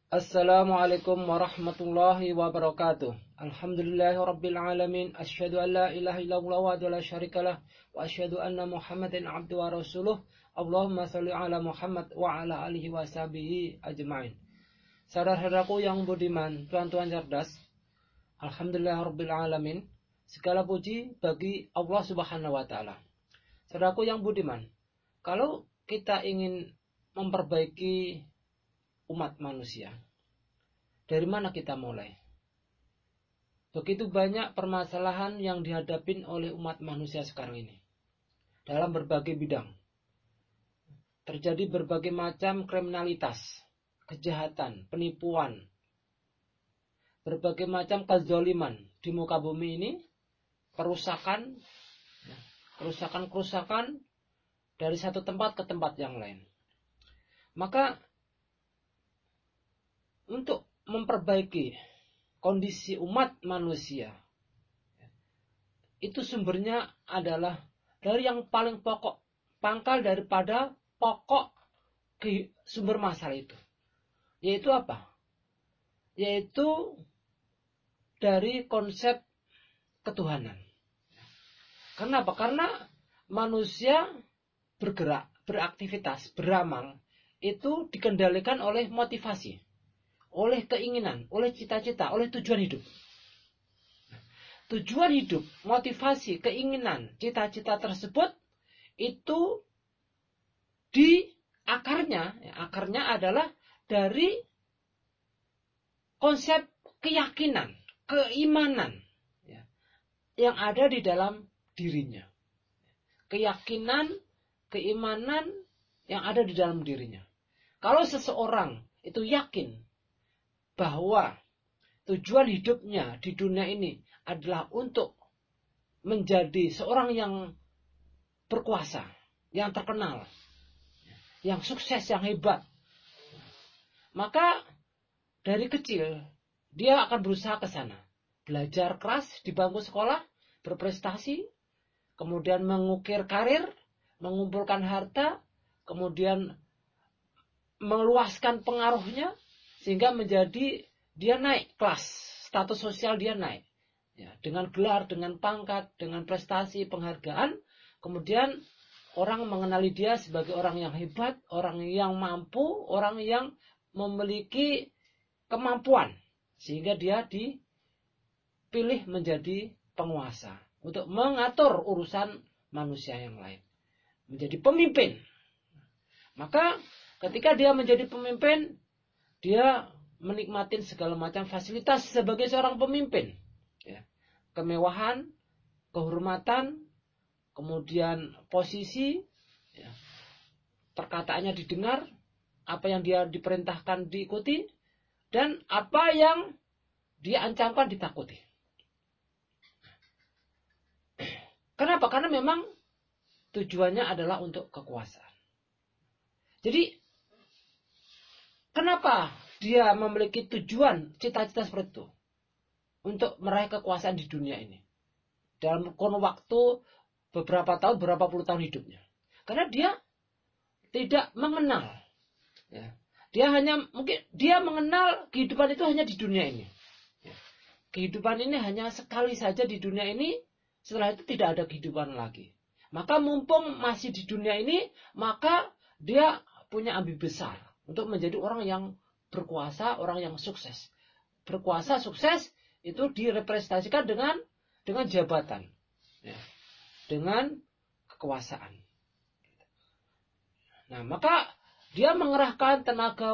Assalamualaikum warahmatullahi wabarakatuh. Alhamdulillahirabbil alamin. Asyhadu an la ilaha illallah wa la syarikalah wa asyhadu anna Muhammadan abduhu wa rasuluh. Allahumma shalli ala Muhammad wa ala alihi wa sahbihi ajmain. Saudara-saudaraku yang budiman, tuan-tuan cerdas. Alhamdulillahirabbil alamin. Segala puji bagi Allah Subhanahu wa taala. Saudaraku yang budiman, kalau kita ingin memperbaiki umat manusia, dari mana kita mulai? Begitu banyak permasalahan yang dihadapin oleh umat manusia sekarang ini dalam berbagai bidang. Terjadi berbagai macam kriminalitas, kejahatan, penipuan, berbagai macam kezaliman di muka bumi ini, kerusakan dari satu tempat ke tempat yang lain. Maka untuk memperbaiki kondisi umat manusia, itu sumbernya adalah dari yang paling pokok, pangkal daripada pokok sumber masalah itu. Yaitu apa? Yaitu dari konsep ketuhanan. Kenapa? Karena manusia bergerak, beraktivitas, beramal, itu dikendalikan oleh motivasi, oleh keinginan, oleh cita-cita, oleh tujuan hidup. Tujuan hidup, motivasi, keinginan, cita-cita tersebut itu akarnya adalah dari konsep keyakinan, keimanan yang ada di dalam dirinya. Keyakinan, keimanan yang ada di dalam dirinya. Kalau seseorang itu yakin bahwa tujuan hidupnya di dunia ini adalah untuk menjadi seorang yang berkuasa, yang terkenal, yang sukses, yang hebat, maka dari kecil dia akan berusaha ke sana. Belajar keras di bangku sekolah, berprestasi, kemudian mengukir karir, mengumpulkan harta, kemudian meluaskan pengaruhnya, sehingga menjadi dia naik kelas, status sosial dia naik. Ya, dengan gelar, dengan pangkat, dengan prestasi, penghargaan, kemudian orang mengenali dia sebagai orang yang hebat, orang yang mampu, orang yang memiliki kemampuan, sehingga dia dipilih menjadi penguasa untuk mengatur urusan manusia yang lain, menjadi pemimpin. Maka ketika dia menjadi pemimpin, dia menikmati segala macam fasilitas sebagai seorang pemimpin, ya. Kemewahan, kehormatan, kemudian posisi, ya. Perkataannya didengar, apa yang dia diperintahkan diikuti, dan apa yang dia ancamkan ditakuti. Kenapa? Karena memang tujuannya adalah untuk kekuasaan. Jadi kenapa dia memiliki tujuan, cita-cita seperti itu? Untuk meraih kekuasaan di dunia ini. Dalam kurun waktu beberapa tahun, berapa puluh tahun hidupnya. Karena dia tidak mengenal. Ya. Dia mengenal kehidupan itu hanya di dunia ini. Ya. Kehidupan ini hanya sekali saja di dunia ini, setelah itu tidak ada kehidupan lagi. Maka mumpung masih di dunia ini, maka dia punya ambisi besar untuk menjadi orang yang berkuasa, orang yang sukses. Berkuasa, sukses itu direpresentasikan dengan jabatan, ya, dengan kekuasaan. Nah, maka dia mengerahkan tenaga,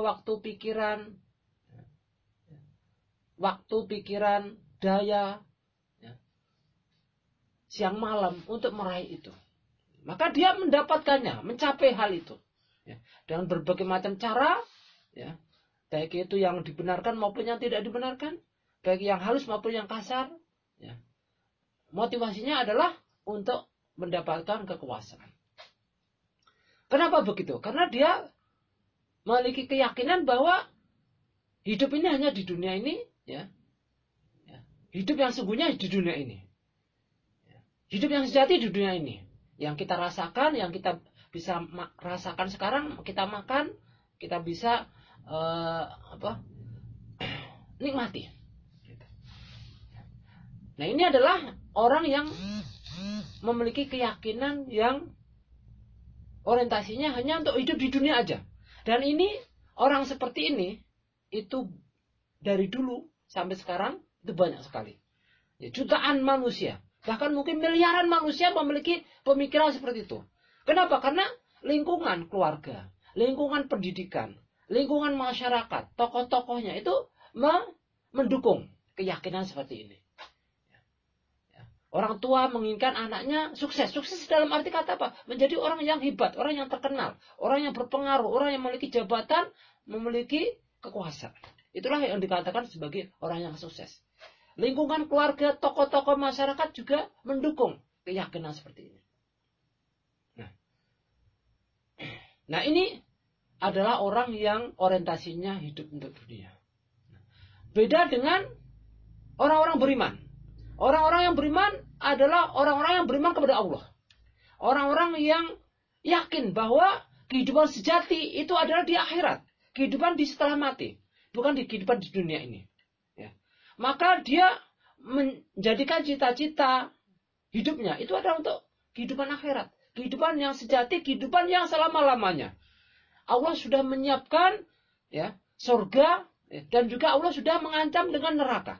waktu pikiran, daya, ya, siang malam untuk meraih itu. Maka dia mendapatkannya, mencapai hal itu, ya, dengan berbagai macam cara, ya, baik itu yang dibenarkan maupun yang tidak dibenarkan, baik yang halus maupun yang kasar, ya. Motivasinya adalah untuk mendapatkan kekuasaan. Kenapa begitu? Karena dia memiliki keyakinan bahwa hidup ini hanya di dunia ini, ya. Hidup yang sungguhnya di dunia ini, hidup yang sejati di dunia ini, yang kita rasakan, yang kita bisa rasakan sekarang, kita makan, kita bisa nikmati. Nah, ini adalah orang yang memiliki keyakinan yang orientasinya hanya untuk hidup di dunia aja. Dan ini, orang seperti ini, itu dari dulu sampai sekarang, itu banyak sekali. Ya, jutaan manusia, bahkan mungkin miliaran manusia memiliki pemikiran seperti itu. Kenapa? Karena lingkungan keluarga, lingkungan pendidikan, lingkungan masyarakat, tokoh-tokohnya itu mendukung keyakinan seperti ini. Orang tua menginginkan anaknya sukses. Sukses dalam arti kata apa? Menjadi orang yang hebat, orang yang terkenal, orang yang berpengaruh, orang yang memiliki jabatan, memiliki kekuasaan. Itulah yang dikatakan sebagai orang yang sukses. Lingkungan keluarga, tokoh-tokoh masyarakat juga mendukung keyakinan seperti ini. Nah, ini adalah orang yang orientasinya hidup untuk dunia. Beda dengan orang-orang beriman. Orang-orang yang beriman adalah orang-orang yang beriman kepada Allah. Orang-orang yang yakin bahwa kehidupan sejati itu adalah di akhirat. Kehidupan di setelah mati. Bukan di kehidupan di dunia ini. Ya. Maka dia menjadikan cita-cita hidupnya itu adalah untuk kehidupan akhirat. Kehidupan yang sejati, kehidupan yang selama-lamanya. Allah sudah menyiapkan ya, surga dan juga Allah sudah mengancam dengan neraka.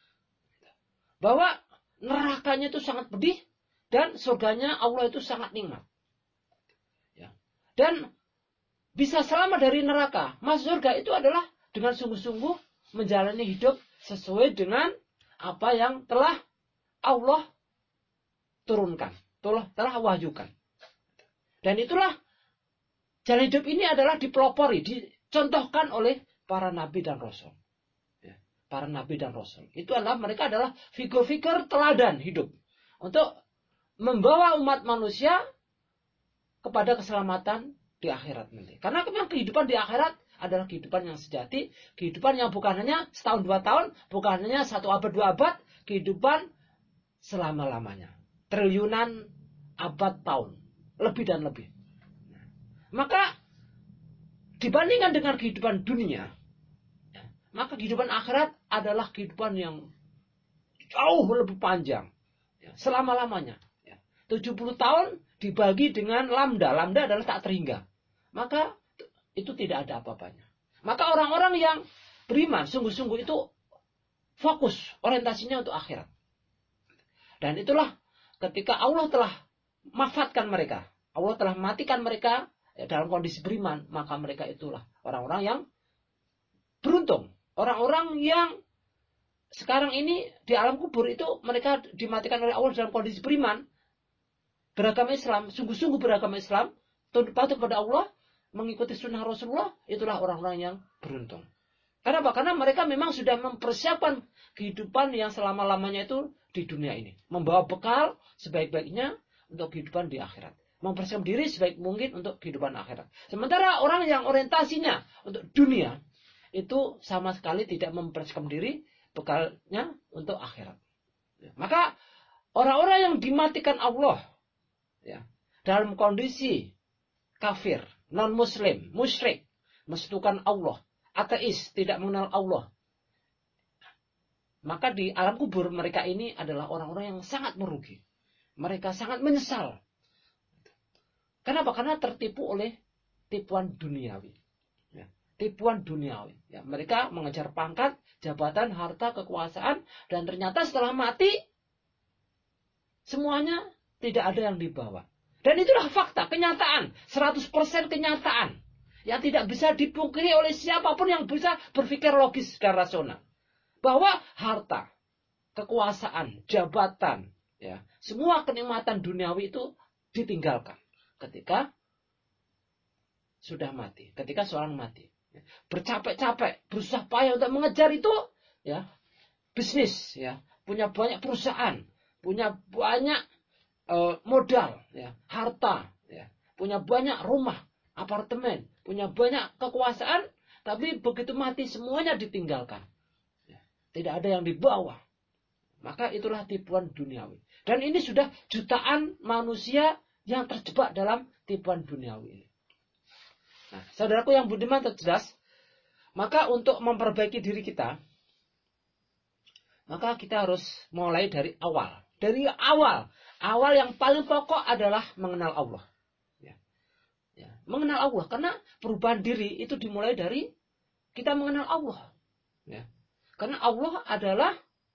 Bahwa nerakanya itu sangat pedih dan surganya Allah itu sangat nikmat. Ya. Dan bisa selamat dari neraka, masuk surga itu adalah dengan sungguh-sungguh menjalani hidup sesuai dengan apa yang telah Allah turunkan, telah wahyukan. Dan itulah jalan hidup ini adalah dipelopori, dicontohkan oleh para nabi dan rasul. Para nabi dan rasul. Itu adalah mereka adalah figur-figur teladan hidup. Untuk membawa umat manusia kepada keselamatan di akhirat nanti. Karena memang kehidupan di akhirat adalah kehidupan yang sejati. Kehidupan yang bukan hanya setahun 2 tahun. Bukan hanya 1 abad 2 abad. Kehidupan selama-lamanya. Triliunan abad tahun. Lebih dan lebih. Maka dibandingkan dengan kehidupan dunia, maka kehidupan akhirat adalah kehidupan yang jauh lebih panjang. Selama-lamanya. 70 tahun dibagi dengan lambda. Lambda adalah tak terhingga. Maka itu tidak ada apa-apanya. Maka orang-orang yang beriman sungguh-sungguh itu fokus orientasinya untuk akhirat. Dan itulah ketika Allah telah wafatkan mereka. Allah telah matikan mereka dalam kondisi beriman. Maka mereka itulah orang-orang yang beruntung. Orang-orang yang sekarang ini di alam kubur itu mereka dimatikan oleh Allah dalam kondisi beriman. Beragama Islam, sungguh-sungguh beragama Islam, tunduk patuh kepada Allah, mengikuti sunnah Rasulullah, itulah orang-orang yang beruntung. Kenapa? Karena mereka memang sudah mempersiapkan kehidupan yang selama-lamanya itu di dunia ini. Membawa bekal sebaik-baiknya untuk kehidupan di akhirat. Mempersiapkan diri sebaik mungkin untuk kehidupan akhirat. Sementara orang yang orientasinya untuk dunia, itu sama sekali tidak mempersiapkan diri bekalnya untuk akhirat. Maka orang-orang yang dimatikan Allah ya, dalam kondisi kafir, non-muslim, musyrik, mensekutukan Allah, ateis, tidak mengenal Allah, maka di alam kubur mereka ini adalah orang-orang yang sangat merugi. Mereka sangat menyesal. Kenapa? Karena tertipu oleh tipuan duniawi. Tipuan duniawi. Ya, mereka mengejar pangkat, jabatan, harta, kekuasaan, dan ternyata setelah mati semuanya tidak ada yang dibawa. Dan itulah fakta, kenyataan, 100% kenyataan yang tidak bisa dipungkiri oleh siapapun yang bisa berpikir logis dan rasional. Bahwa harta, kekuasaan, jabatan, ya, semua kenikmatan duniawi itu ditinggalkan ketika sudah mati, ketika seorang mati. Bercapek-capek, berusaha payah untuk mengejar itu, ya, bisnis, ya, punya banyak perusahaan, punya banyak modal, ya, harta, ya, punya banyak rumah, apartemen, punya banyak kekuasaan, tapi begitu mati semuanya ditinggalkan, ya, tidak ada yang dibawa. Maka itulah tipuan duniawi. Dan ini sudah jutaan manusia yang terjebak dalam tipuan duniawi ini. Nah, saudaraku yang budiman terjelas, maka untuk memperbaiki diri kita, Maka kita harus mulai dari awal. Dari awal. Awal yang paling pokok adalah mengenal Allah. Ya. Ya. Mengenal Allah. Karena perubahan diri itu dimulai dari kita mengenal Allah. Ya. Karena Allah adalah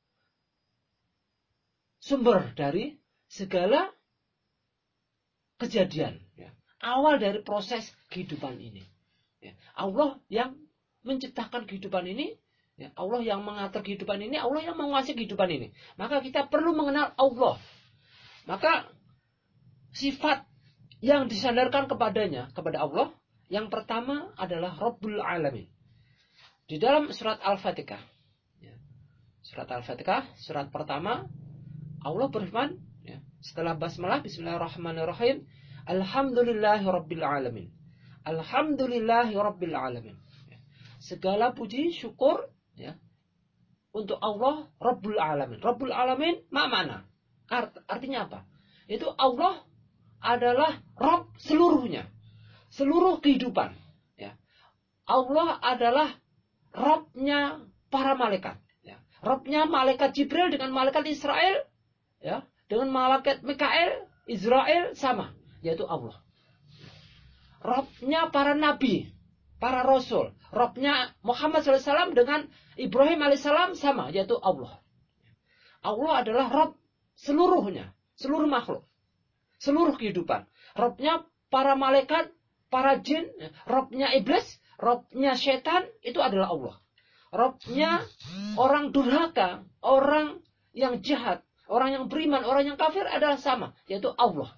sumber dari segala kejadian. Ya. Awal dari proses kehidupan ini. Ya. Allah yang menciptakan kehidupan ini. Ya, Allah yang mengatur kehidupan ini, Allah yang menguasai kehidupan ini. Maka kita perlu mengenal Allah. Maka sifat yang disandarkan kepadanya, kepada Allah, yang pertama adalah Rabbul Alamin. Di dalam surat Al-Fatihah. Ya, surat Al-Fatihah, surat pertama, Allah berfirman, ya, setelah basmalah, Bismillahirrahmanirrahim, Alhamdulillahi Rabbil Alamin. Alhamdulillahi Rabbil Alamin. Ya, segala puji, syukur, ya, untuk Allah Rabbul Alamin. Rabbul Alamin mana? Artinya apa? Itu Allah adalah Rabb seluruhnya. Seluruh kehidupan. Ya. Allah adalah Rabbnya para malaikat. Ya. Rabbnya malaikat Jibril dengan malaikat Israel. Ya. Dengan malaikat Mikael, Israel sama. Yaitu Allah. Rabbnya para nabi, para rasul. Rabbnya Muhammad SAW dengan Ibrahim AS sama, yaitu Allah. Allah adalah Rabb seluruhnya, seluruh makhluk, seluruh kehidupan. Rabbnya para malaikat, para jin, Rabbnya iblis, Rabbnya setan, itu adalah Allah. Rabbnya orang durhaka, orang yang jahat, orang yang beriman, orang yang kafir adalah sama, yaitu Allah.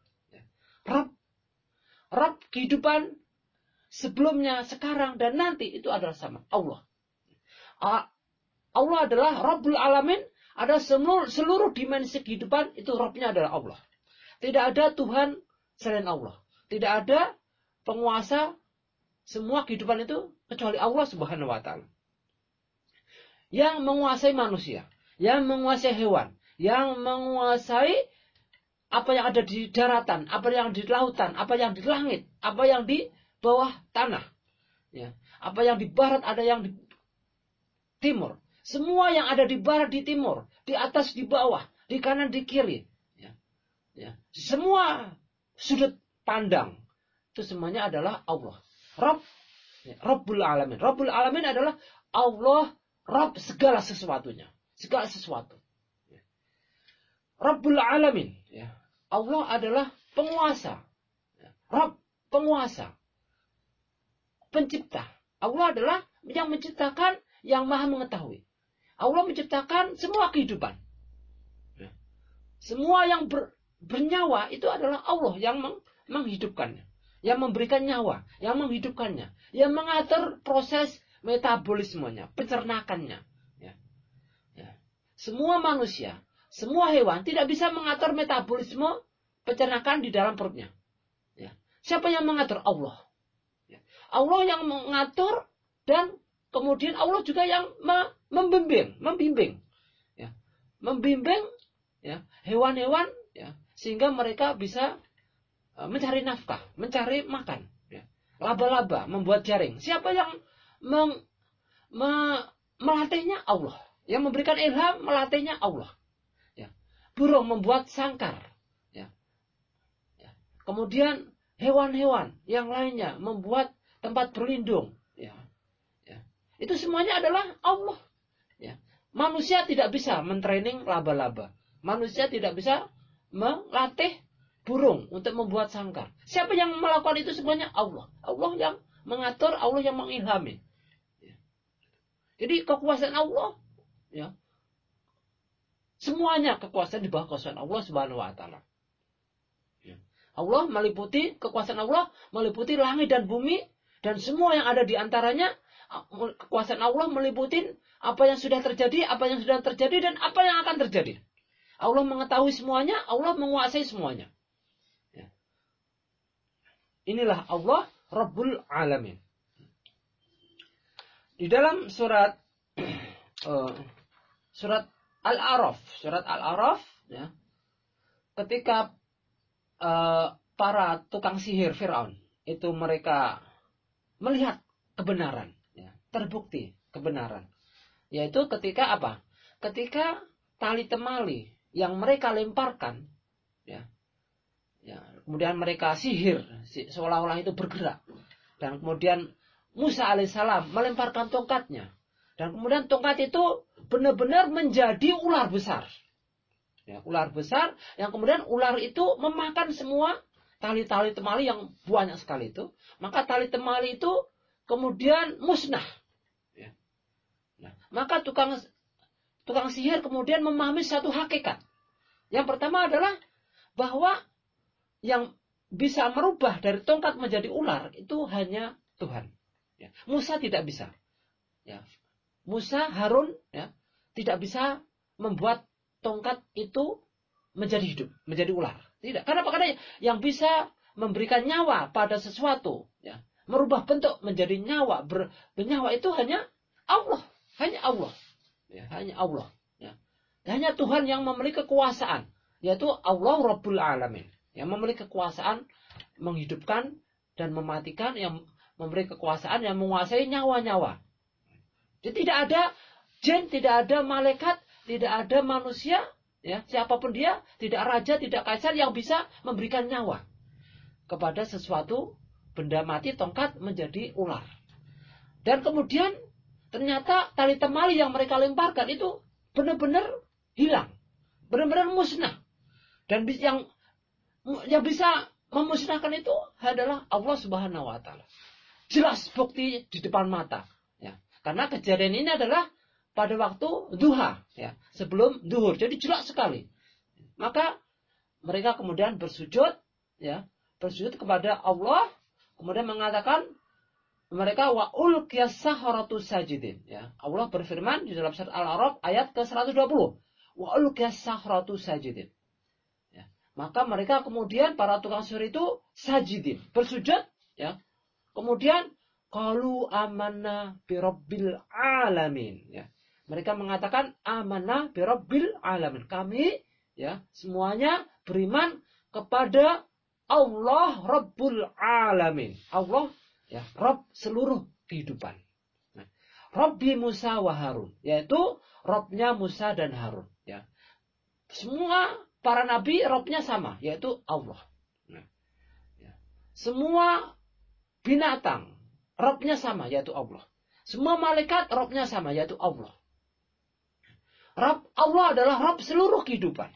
Rabb kehidupan sebelumnya, sekarang, dan nanti itu adalah sama. Allah. Allah adalah Rabbul Alamin. Ada seluruh dimensi kehidupan itu Rabbnya adalah Allah. Tidak ada Tuhan selain Allah. Tidak ada penguasa semua kehidupan itu kecuali Allah Subhanahu wa Ta'ala. Yang menguasai manusia, yang menguasai hewan, yang menguasai apa yang ada di daratan, apa yang di lautan, apa yang di langit, apa yang di bawah tanah. Ya. Apa yang di barat, ada yang di timur. Semua yang ada di barat, di timur, di atas, di bawah, di kanan, di kiri. Ya. Ya. Semua sudut pandang. Itu semuanya adalah Allah. Rabb. Ya. Rabbul Alamin. Rabbul Alamin adalah Allah, Rabb segala sesuatunya. Segala sesuatu. Ya. Rabbul Alamin. Ya. Allah adalah penguasa. Ya. Rabb, penguasa. Pencipta. Allah adalah yang menciptakan, yang maha mengetahui. Allah menciptakan semua kehidupan. Semua yang bernyawa itu adalah Allah yang menghidupkannya. Yang memberikan nyawa, yang menghidupkannya. Yang mengatur proses metabolismenya, pencernakannya. Ya. Semua manusia, semua hewan tidak bisa mengatur metabolisme pencernakan di dalam perutnya. Ya. Siapa yang mengatur? Allah. Allah yang mengatur, dan kemudian Allah juga yang membimbing, ya, membimbing, ya, hewan-hewan, ya, sehingga mereka bisa mencari nafkah, mencari makan, ya. Laba-laba membuat jaring. Siapa yang melatihnya? Allah. Yang memberikan ilham, melatihnya Allah. Ya. Burung membuat sangkar, ya. Ya. Kemudian hewan-hewan yang lainnya membuat tempat berlindung, ya. Ya. Itu semuanya adalah Allah. Ya. Manusia tidak bisa mentraining laba-laba. Manusia tidak bisa melatih burung untuk membuat sangkar. Siapa yang melakukan itu semuanya? Allah. Allah yang mengatur, Allah yang mengilhami. Ya. Jadi kekuasaan Allah, ya, semuanya kekuasaan di bawah kekuasaan Allah Subhanahu wa Ta'ala. Ya. Allah meliputi, kekuasaan Allah meliputi langit dan bumi. Dan semua yang ada di antaranya, kekuasaan Allah meliputi apa yang sudah terjadi, dan apa yang akan terjadi. Allah mengetahui semuanya, Allah menguasai semuanya. Ya. Inilah Allah Rabbul Alamin. Di dalam surat Al-A'raf, ya, ketika para tukang sihir Fir'aun itu mereka melihat kebenaran, ya, terbukti kebenaran, yaitu ketika apa? ketika tali temali yang mereka lemparkan, ya, kemudian mereka sihir, seolah-olah itu bergerak. Dan kemudian Musa alaihissalam melemparkan tongkatnya. Dan kemudian tongkat itu benar-benar menjadi ular besar. Ya, ular besar yang kemudian ular itu memakan semua tali-tali temali yang banyak sekali itu. Maka tali temali itu kemudian musnah. Ya. Nah, maka tukang sihir kemudian memahami satu hakikat. Yang pertama adalah bahwa yang bisa merubah dari tongkat menjadi ular itu hanya Tuhan. Ya. Musa tidak bisa. Ya. Musa, Harun, ya, tidak bisa membuat tongkat itu menjadi hidup, menjadi ular. Tidak. Kenapa? Karena yang bisa memberikan nyawa pada sesuatu, ya, merubah bentuk menjadi nyawa, bernyawa itu hanya Allah. Hanya Allah. Ya, hanya Allah. Ya. Hanya Tuhan yang memiliki kekuasaan, yaitu Allah Rabbul Alamin. Yang memiliki kekuasaan menghidupkan dan mematikan, yang memberi kekuasaan yang menguasai nyawa-nyawa. Jadi tidak ada jin, tidak ada malaikat, tidak ada manusia, ya, siapapun dia, tidak raja, tidak kaisar yang bisa memberikan nyawa kepada sesuatu benda mati, tongkat menjadi ular. Dan kemudian ternyata tali temali yang mereka lemparkan itu benar-benar hilang, benar-benar musnah. Dan yang bisa memusnahkan itu adalah Allah Subhanahu wa taala. Jelas bukti di depan mata, ya. Karena kejadian ini adalah pada waktu duha, ya, sebelum duhur. Jadi jelas sekali. Maka mereka kemudian bersujud, ya, bersujud kepada Allah, kemudian mengatakan mereka wa ulqiyas saharatu sajidin, ya. Allah berfirman di dalam surat Al-A'raf ayat ke-120. Wa ulqiyas saharatu sajidin. Maka mereka kemudian para tukang sihir itu sajidin, bersujud, ya. Kemudian qalu amanna birabbil alamin, ya. Mereka mengatakan amanna birabbil alamin. Kami, ya, semuanya beriman kepada Allah Rabbul Alamin. Allah, ya, Rabb seluruh kehidupan. Nah, Rabbi Musa wa Harun, yaitu Rabbnya Musa dan Harun, ya. Semua para nabi Rabbnya sama, yaitu Allah. Nah, ya. Semua binatang Rabbnya sama, yaitu Allah. Semua malaikat Rabbnya sama, yaitu Allah. Rabb, Allah adalah Rabb seluruh kehidupan.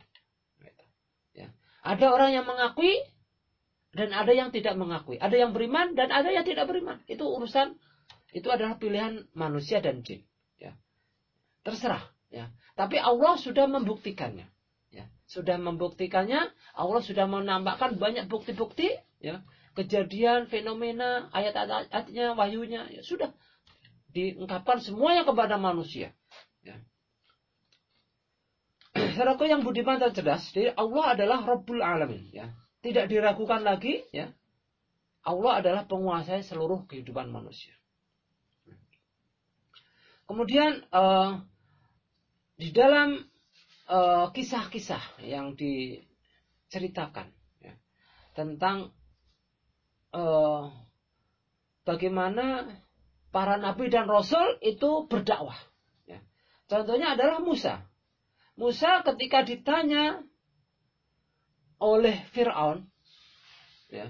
Ya. Ada orang yang mengakui dan ada yang tidak mengakui. Ada yang beriman dan ada yang tidak beriman. Itu urusan, itu adalah pilihan manusia dan jin. Ya. Terserah. Ya. Tapi Allah sudah membuktikannya. Ya, sudah membuktikannya, Allah sudah menambahkan banyak bukti-bukti, ya, kejadian, fenomena, ayat-ayatnya, wahyunya, ya, sudah diungkapkan semuanya kepada manusia. Ya. Saudaraku yang budiman dan cerdas, jadi Allah adalah Rabbul Alamin, ya. Tidak diragukan lagi, ya. Allah adalah penguasai seluruh kehidupan manusia. Kemudian di dalam kisah-kisah yang diceritakan, ya, tentang bagaimana para nabi dan rasul itu berdakwah. Ya. Contohnya adalah Musa. Musa ketika ditanya oleh Fir'aun, ya,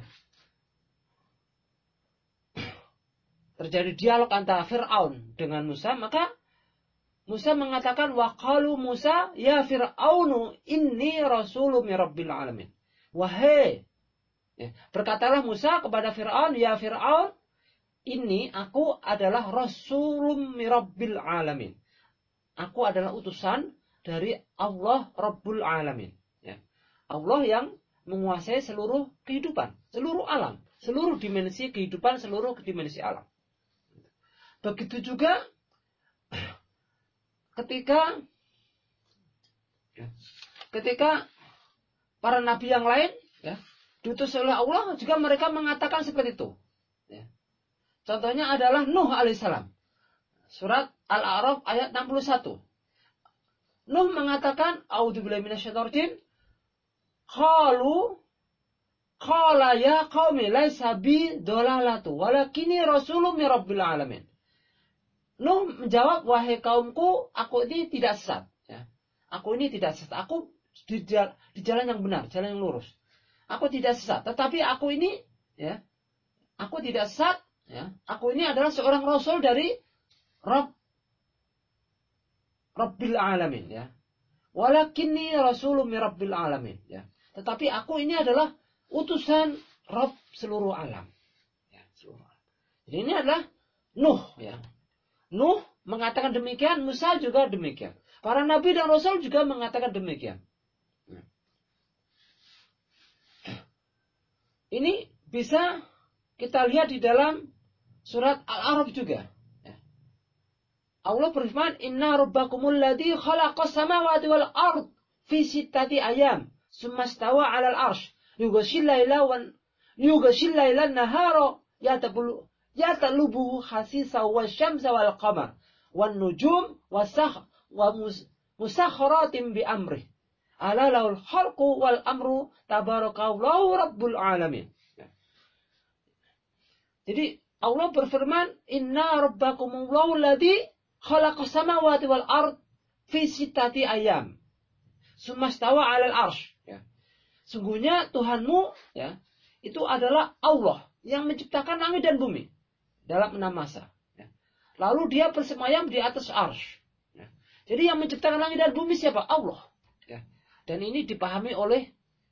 terjadi dialog antara Fir'aun dengan Musa, maka Musa mengatakan wa qalu Musa ya Fir'aunu inni rasulun mir rabbil alamin. Wahai, ya, berkatalah Musa kepada Fir'aun, ya Fir'aun, ini aku adalah rasulun mir rabbil alamin. Aku adalah utusan dari Allah Rabbul Alamin, ya. Allah yang menguasai seluruh kehidupan, seluruh alam, seluruh dimensi kehidupan, seluruh dimensi alam. Begitu juga ketika para nabi yang lain, ya, diutus oleh Allah juga mereka mengatakan seperti itu. Ya. Contohnya adalah Nuh alaihissalam. Surat Al-A'raf ayat 61. Nuh mengatakan, A'udzubillahi minasyaitonir qala ya qaumi laisa bi dhalalatu walakinni rasulun mir rabbil alamin. Nuh menjawab, wahai kaumku, aku ini tidak sesat. Aku ini tidak sesat. Aku di jalan yang benar, jalan yang lurus. Aku tidak sesat. Tetapi aku ini, ya, aku tidak sesat. Ya, aku ini adalah seorang rasul dari Rabbil Alamin. Ya. Walakinni rasulun min Rabbil Alamin. Ya. Tetapi aku ini adalah utusan Rabb seluruh alam. Ya, seluruh alam. Jadi ini adalah Nuh. Ya. Nuh mengatakan demikian, Musa juga demikian. Para nabi dan rasul juga mengatakan demikian. Ini bisa kita lihat di dalam surat Al-A'raf juga. Allah berfirman, Inna rabbakumul ladzi khalaqas samawati wal ard fi sittati ayam, summa stawa 'alal arsh, yughshil laila nahara yatalubuhu hasisa wasyamsa wal qamar wan nujum musakhkharatin bi amrih. Ala lahul khalqu wal amru tabarakallahu rabbul alamin. Jadi Allah berfirman, Inna rabbakumullahu ladzi khalaqas samawati wal ard fi sittati ayam. Sumastawa 'alal arsh. Ya. Sungguhnya Tuhanmu, ya, itu adalah Allah yang menciptakan langit dan bumi dalam 6 masa. Ya. Lalu dia bersemayam di atas arsh. Ya. Jadi yang menciptakan langit dan bumi siapa? Allah. Ya. Dan ini dipahami oleh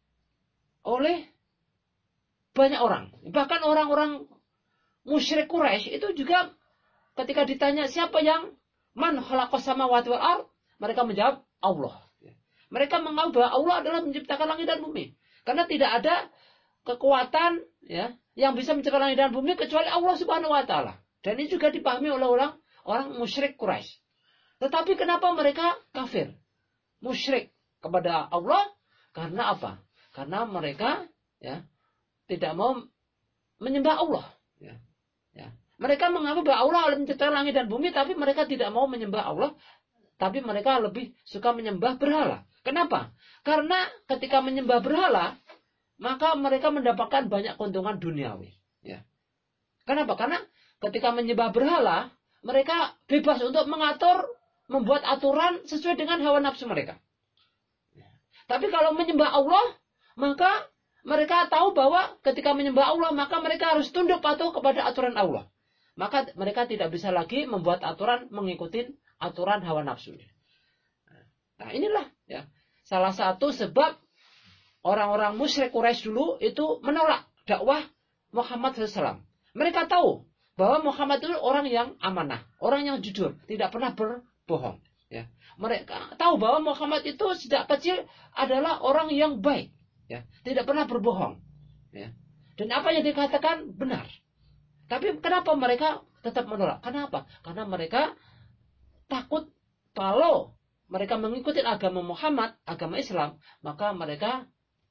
banyak orang. Bahkan orang-orang musyrik Quraisy itu juga ketika ditanya siapa yang man khalaqas samawati wal ard, mereka menjawab Allah. Mereka menganggap bahwa Allah adalah menciptakan langit dan bumi. Karena tidak ada kekuatan, ya, yang bisa menciptakan langit dan bumi kecuali Allah Subhanahu wa taala. Dan ini juga dipahami oleh orang musyrik Quraisy. Tetapi kenapa mereka kafir? Musyrik kepada Allah karena apa? Karena mereka, ya, tidak mau menyembah Allah. Ya. Mereka menganggap bahwa Allah menciptakan langit dan bumi, tapi mereka tidak mau menyembah Allah, tapi mereka lebih suka menyembah berhala. Kenapa? Karena ketika menyembah berhala, maka mereka mendapatkan banyak keuntungan duniawi. Ya. Kenapa? Karena ketika menyembah berhala, mereka bebas untuk mengatur, membuat aturan sesuai dengan hawa nafsu mereka. Tapi kalau menyembah Allah, maka mereka tahu bahwa ketika menyembah Allah, maka mereka harus tunduk patuh kepada aturan Allah. Maka mereka tidak bisa lagi membuat aturan mengikuti aturan hawa nafsunya. Nah inilah, ya, salah satu sebab orang-orang musyrik Quraisy dulu itu menolak dakwah Muhammad SAW. Mereka tahu bahwa Muhammad itu orang yang amanah, orang yang jujur, tidak pernah berbohong. Ya. Mereka tahu bahwa Muhammad itu sejak kecil adalah orang yang baik, ya, tidak pernah berbohong. Ya. Dan apa yang dikatakan benar. Tapi kenapa mereka tetap menolak? Kenapa? Karena mereka takut kalau mereka mengikuti agama Muhammad, agama Islam, maka mereka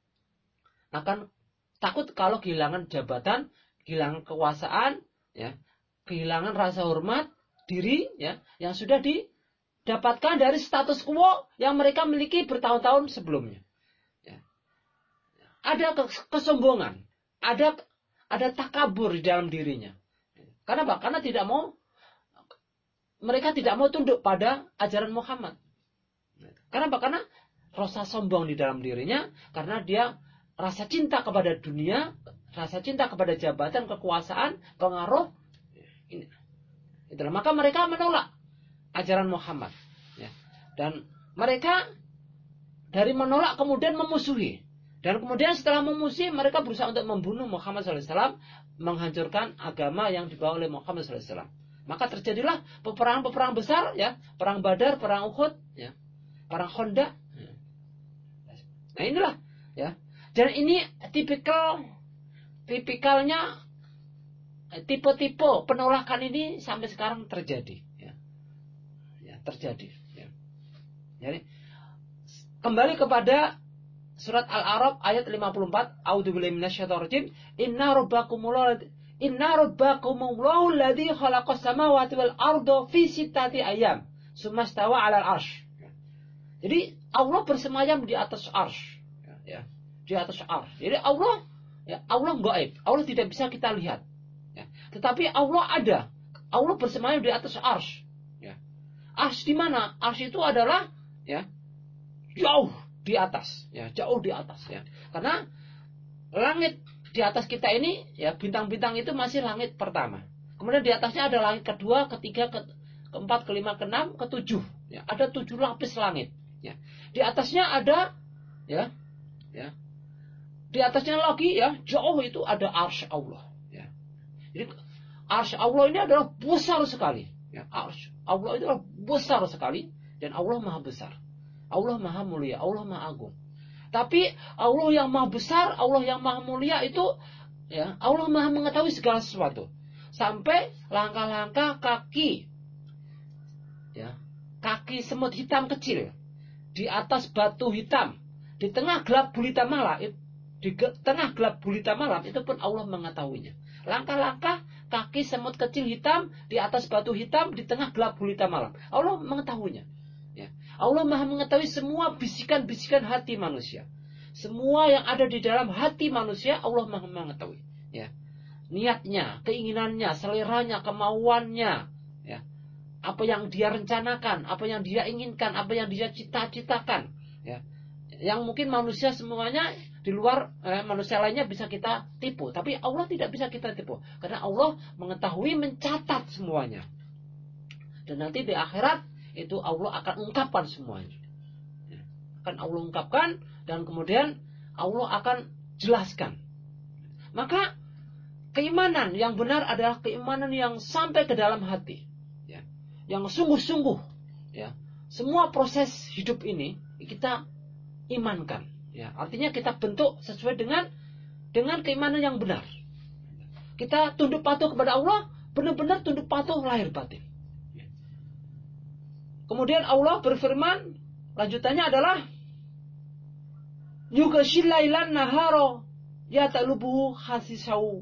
akan takut kalau kehilangan jabatan, kehilangan kekuasaan, ya, kehilangan rasa hormat diri, ya, yang sudah didapatkan dari status quo yang mereka miliki bertahun-tahun sebelumnya. Ya. Ada kesombongan, ada takabur di dalam dirinya. Kenapa? Karena mereka tidak mau tunduk pada ajaran Muhammad. Kenapa? Karena rasa sombong di dalam dirinya, karena dia rasa cinta kepada dunia, rasa cinta kepada jabatan, kekuasaan, pengaruh. Itulah. Maka mereka menolak ajaran Muhammad. Ya. Dan mereka dari menolak kemudian memusuhi. Dan kemudian setelah memusuhi, mereka berusaha untuk membunuh Muhammad SAW, menghancurkan agama yang dibawa oleh Muhammad SAW. Maka terjadilah peperangan-peperangan besar, ya, perang Badar, perang Uhud, ya, perang Khandaq. Nah inilah, ya. Dan ini tipikalnya, tipe-tipe penolakan ini sampai sekarang terjadi, ya. Ya, terjadi. Ya. Jadi kembali kepada surat Al-A'raf ayat 54, A'udzubillahi minasyaitonir rajim. Inna rabbakumullahu alladzi khalaqas samawati wal arda fi sittati ayyam, tsumma stawa 'alal arsy. Jadi Allah bersemayam di atas arsy, ya, di atas arsy. Jadi Allah, ya, Allah gaib. Allah tidak bisa kita lihat. Ya. Tetapi Allah ada. Allah bersemayam di atas arsy. Ya. Arsy di mana? Arsy itu adalah, ya, jauh di atas, ya, jauh di atas, ya. Karena langit di atas kita ini, ya, bintang-bintang itu masih langit pertama. Kemudian di atasnya ada langit kedua, ketiga, keempat, kelima, keenam, ketujuh. Ya, ada 7 lapis langit. Ya. Di atasnya ada, ya, ya. Di atasnya lagi, ya, jauh itu ada arsy Allah. Ya. Jadi arsy Allah ini adalah besar sekali. Ya, arsy Allah itu adalah besar sekali, dan Allah maha besar. Allah maha mulia, Allah maha agung. Tapi Allah yang maha besar, Allah yang maha mulia itu, ya, Allah maha mengetahui segala sesuatu. Sampai langkah-langkah kaki, ya, kaki semut hitam kecil di atas batu hitam, di tengah gelap gulita malam, di tengah gelap gulita malam itu pun Allah mengetahuinya. Langkah-langkah kaki semut kecil hitam di atas batu hitam di tengah gelap gulita malam, Allah mengetahuinya. Ya. Allah maha mengetahui semua bisikan-bisikan hati manusia. Semua yang ada di dalam hati manusia, Allah maha mengetahui. Ya. Niatnya, keinginannya, seleranya, kemauannya, ya. Apa yang dia rencanakan, apa yang dia inginkan, apa yang dia cita-citakan, ya. Yang mungkin manusia semuanya di luar manusia lainnya bisa kita tipu, tapi Allah tidak bisa kita tipu, karena Allah mengetahui, mencatat semuanya. Dan nanti di akhirat itu Allah akan ungkapkan semuanya. Akan Allah ungkapkan, dan kemudian Allah akan jelaskan. Maka keimanan yang benar adalah keimanan yang sampai ke dalam hati, ya, yang sungguh-sungguh, ya. Semua proses hidup ini kita imankan, ya. Artinya kita bentuk sesuai dengan keimanan yang benar. Kita tunduk patuh kepada Allah, benar-benar tunduk patuh lahir batin. Kemudian Allah berfirman, lanjutannya adalah yughshil lailan nahara yatalubuhu hasisau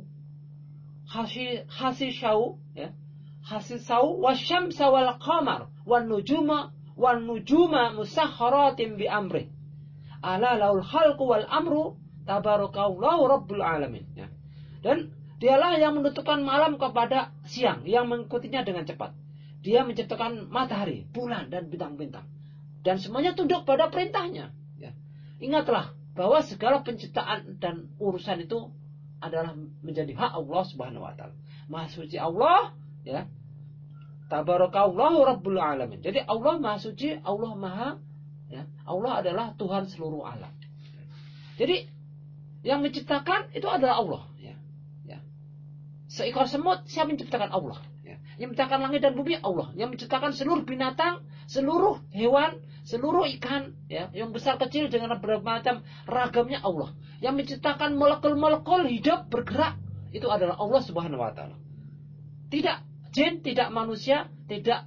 ya, hasisau wasyamsa wal qamar wan nujuma musakhkharatin bi amri ala laul khalqu wal amru tabarakallahu rabbul alamin, ya. Dan dialah yang menentukan malam kepada siang, yang mengikutinya dengan cepat. Dia menciptakan matahari, bulan, dan bintang-bintang, dan semuanya tunduk pada perintahnya, ya. Ingatlah bahwa segala penciptaan dan urusan itu adalah menjadi hak Allah Subhanahu wa taala. Maha suci Allah, ya. Tabarakallahu rabbul alamin. Jadi Allah maha suci, Allah maha, ya. Allah adalah Tuhan seluruh alam. Jadi yang menciptakan itu adalah Allah, ya. Ya. Seekor semut siapa menciptakan? Allah. Yang menciptakan langit dan bumi Allah. Yang menciptakan seluruh binatang, seluruh hewan, seluruh ikan, ya, yang besar kecil dengan berbagai macam ragamnya Allah. Yang menciptakan molekul-molekul hidup bergerak itu adalah Allah Subhanahu wa taala. Tidak jin, tidak manusia, tidak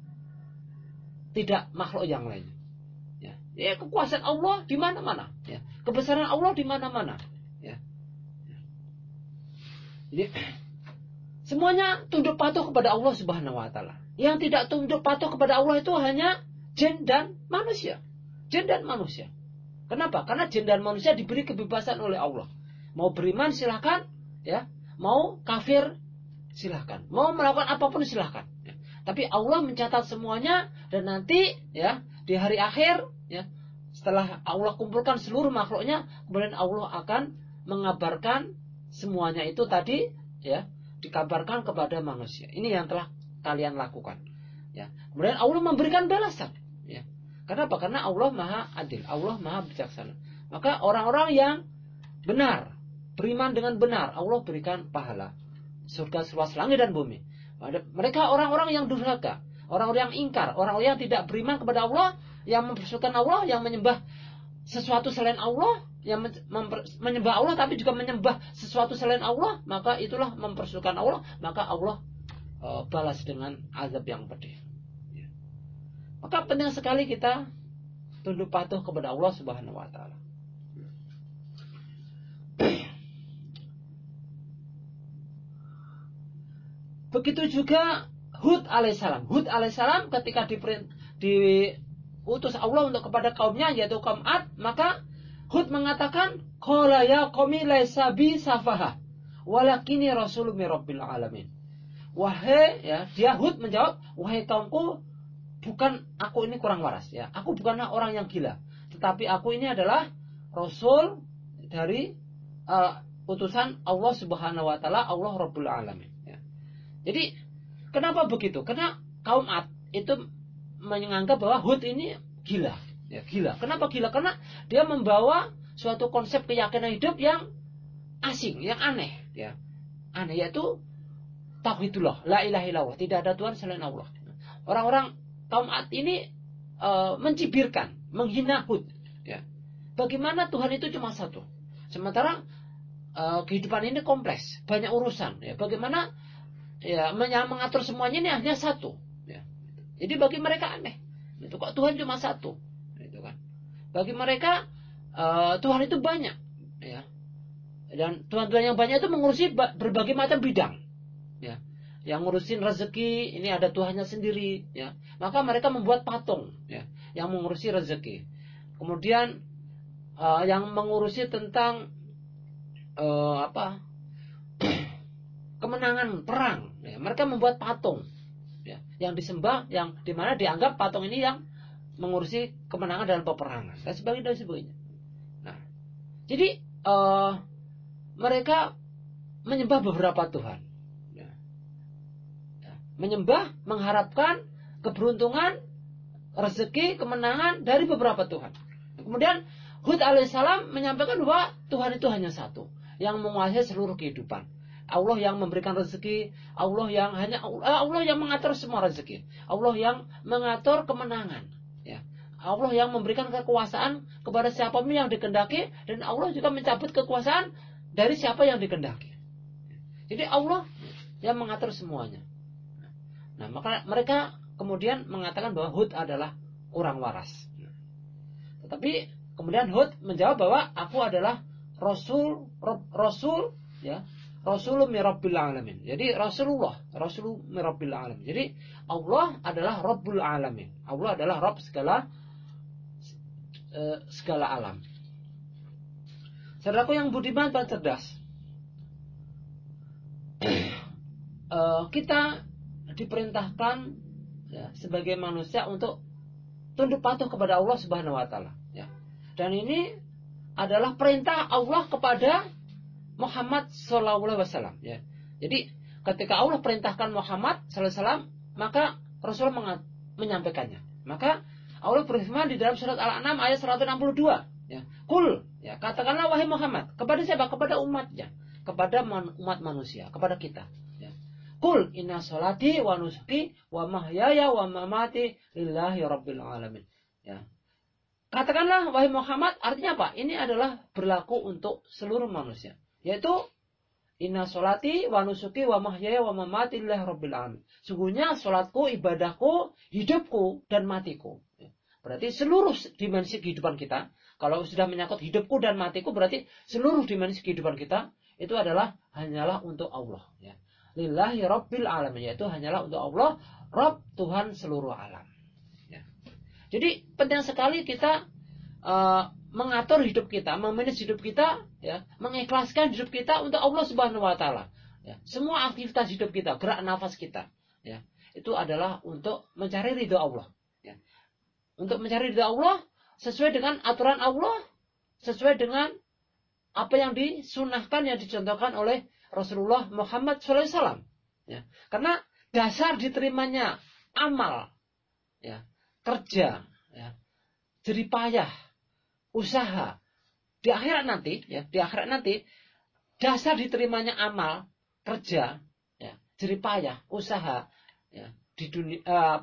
makhluk yang lain. Ya, ya, kekuasaan Allah di mana-mana, ya. Kebesaran Allah di mana-mana, ya. Jadi semuanya tunduk patuh kepada Allah Subhanahu wa taala. Yang tidak tunduk patuh kepada Allah itu hanya jin dan manusia. Jin dan manusia. Kenapa? Karena jin dan manusia diberi kebebasan oleh Allah. Mau beriman silahkan, ya. Mau kafir silahkan. Mau melakukan apapun silahkan, ya. Tapi Allah mencatat semuanya, dan nanti, ya, di hari akhir, ya, setelah Allah kumpulkan seluruh makhluknya, kemudian Allah akan mengabarkan semuanya itu tadi, ya, dikabarkan kepada manusia. Ini yang telah kalian lakukan, ya. Kemudian Allah memberikan balasan, ya. Kenapa? Karena Allah maha adil, Allah maha bijaksana. Maka orang-orang yang benar, beriman dengan benar, Allah berikan pahala surga seluas langit dan bumi. Mereka orang-orang yang durhaka, orang-orang yang ingkar, orang-orang yang tidak beriman kepada Allah, yang mempersukan Allah, yang menyembah sesuatu selain Allah, yang menyembah Allah tapi juga menyembah sesuatu selain Allah, maka itulah mempersukan Allah, maka Allah balas dengan azab yang pedih. Ya. Maka penting sekali kita tunduk patuh kepada Allah Subhanahu wa taala. Begitu juga Hud alaihissalam. Hud alaihissalam ketika diutus Allah untuk kepada kaumnya, yaitu kaum Ad, maka Hud mengatakan, qala ya qaumi laisa bi safaha walakini rasulun min rabbil alamin. Wahai, ya, dia Hud menjawab, wahai kaumku, bukan aku ini kurang waras, ya. Aku bukanlah orang yang gila, tetapi aku ini adalah Rasul dari utusan Allah Subhanahu wa taala, Allah Rabbul Alamin. Ya. Jadi kenapa begitu? Karena kaum Ad itu menganggap bahwa Hud ini gila. Ya, gila. Kenapa gila? Karena dia membawa suatu konsep keyakinan hidup yang asing, yang aneh. Ya. Aneh, yaitu tauhidullah, la ilaha illallah, tidak ada Tuhan selain Allah. Orang-orang kaum Ad ini mencibirkan, menghina Hud. Ya. Bagaimana Tuhan itu cuma satu? Sementara kehidupan ini kompleks, banyak urusan. Ya. Bagaimana ya mengatur semuanya ini hanya satu. Ya. Jadi bagi mereka aneh. Itu kok Tuhan cuma satu. Itu kan. Bagi mereka Tuhan itu banyak. Ya. Dan Tuhan-Tuhan yang banyak itu mengurusi berbagai macam bidang. Ya. Yang ngurusin rezeki ini ada Tuhannya sendiri. Ya. Maka mereka membuat patung. Ya. Yang mengurusi rezeki. Kemudian yang mengurusi tentang kemenangan perang. Ya, mereka membuat patung, ya, yang disembah, yang dimana dianggap patung ini yang mengurusi kemenangan dalam peperangan dan sebagainya. Nah, jadi mereka menyembah beberapa Tuhan, ya. Ya, menyembah, mengharapkan keberuntungan, rezeki, kemenangan dari beberapa Tuhan. Kemudian Hud alaihissalam menyampaikan bahwa Tuhan itu hanya satu, yang menguasai seluruh kehidupan. Allah yang memberikan rezeki, Allah yang mengatur semua rezeki, Allah yang mengatur kemenangan, ya. Allah yang memberikan kekuasaan kepada siapapun yang dikehendaki, dan Allah juga mencabut kekuasaan dari siapa yang dikehendaki. Jadi Allah yang mengatur semuanya. Nah, maka mereka kemudian mengatakan bahwa Hud adalah kurang waras. Tetapi kemudian Hud menjawab bahwa aku adalah Rasul, ya, Rasulun mirabbil alamin. Jadi Rasulullah, Rasul mirabbil alamin. Jadi Allah adalah Rabbul alamin. Allah adalah Rabb segala alam. Saudaraku yang budiman dan cerdas, kita diperintahkan, ya, sebagai manusia untuk tunduk patuh kepada Allah Subhanahu wa taala, ya. Dan ini adalah perintah Allah kepada Muhammad sallallahu alaihi wasallam, ya. Jadi ketika Allah perintahkan Muhammad sallallahu alaihi wasallam, maka Rasul menyampaikannya. Maka Allah berfirman di dalam surat Al-An'am ayat 162, ya. Qul, ya, katakanlah wahai Muhammad, kepada siapa? Kepada umatnya, kepada umat manusia, kepada kita, ya. Qul inna sholati wa nusuki wa mahyaya wa mamati lillahi rabbil alamin, ya. Katakanlah wahai Muhammad, artinya apa? Ini adalah berlaku untuk seluruh manusia, yaitu inna sholati wa nusuki wa mahyaya wa mamati lillahi rabbil alamin. Sungguhnya salatku, ibadahku, hidupku dan matiku. Berarti seluruh dimensi kehidupan kita, kalau sudah menyangkut hidupku dan matiku, berarti seluruh dimensi kehidupan kita itu adalah hanyalah untuk Allah, ya. Lillahi rabbil alamin, yaitu hanyalah untuk Allah, Rabb, Tuhan seluruh alam, ya. Jadi penting sekali kita mengatur hidup kita, memanage hidup kita, ya, mengikhlaskan hidup kita untuk Allah Subhanahu wa taala, ya. Semua aktivitas hidup kita, gerak nafas kita, ya, itu adalah untuk mencari ridha Allah, ya. Untuk mencari ridha Allah sesuai dengan aturan Allah, sesuai dengan apa yang disunahkan, yang dicontohkan oleh Rasulullah Muhammad SAW, ya. Karena dasar diterimanya amal, ya, kerja, ya, jerih payah, usaha di akhirat nanti, ya, di akhirat nanti dasar diterimanya amal, kerja, ya, jerih payah, usaha, ya, di dunia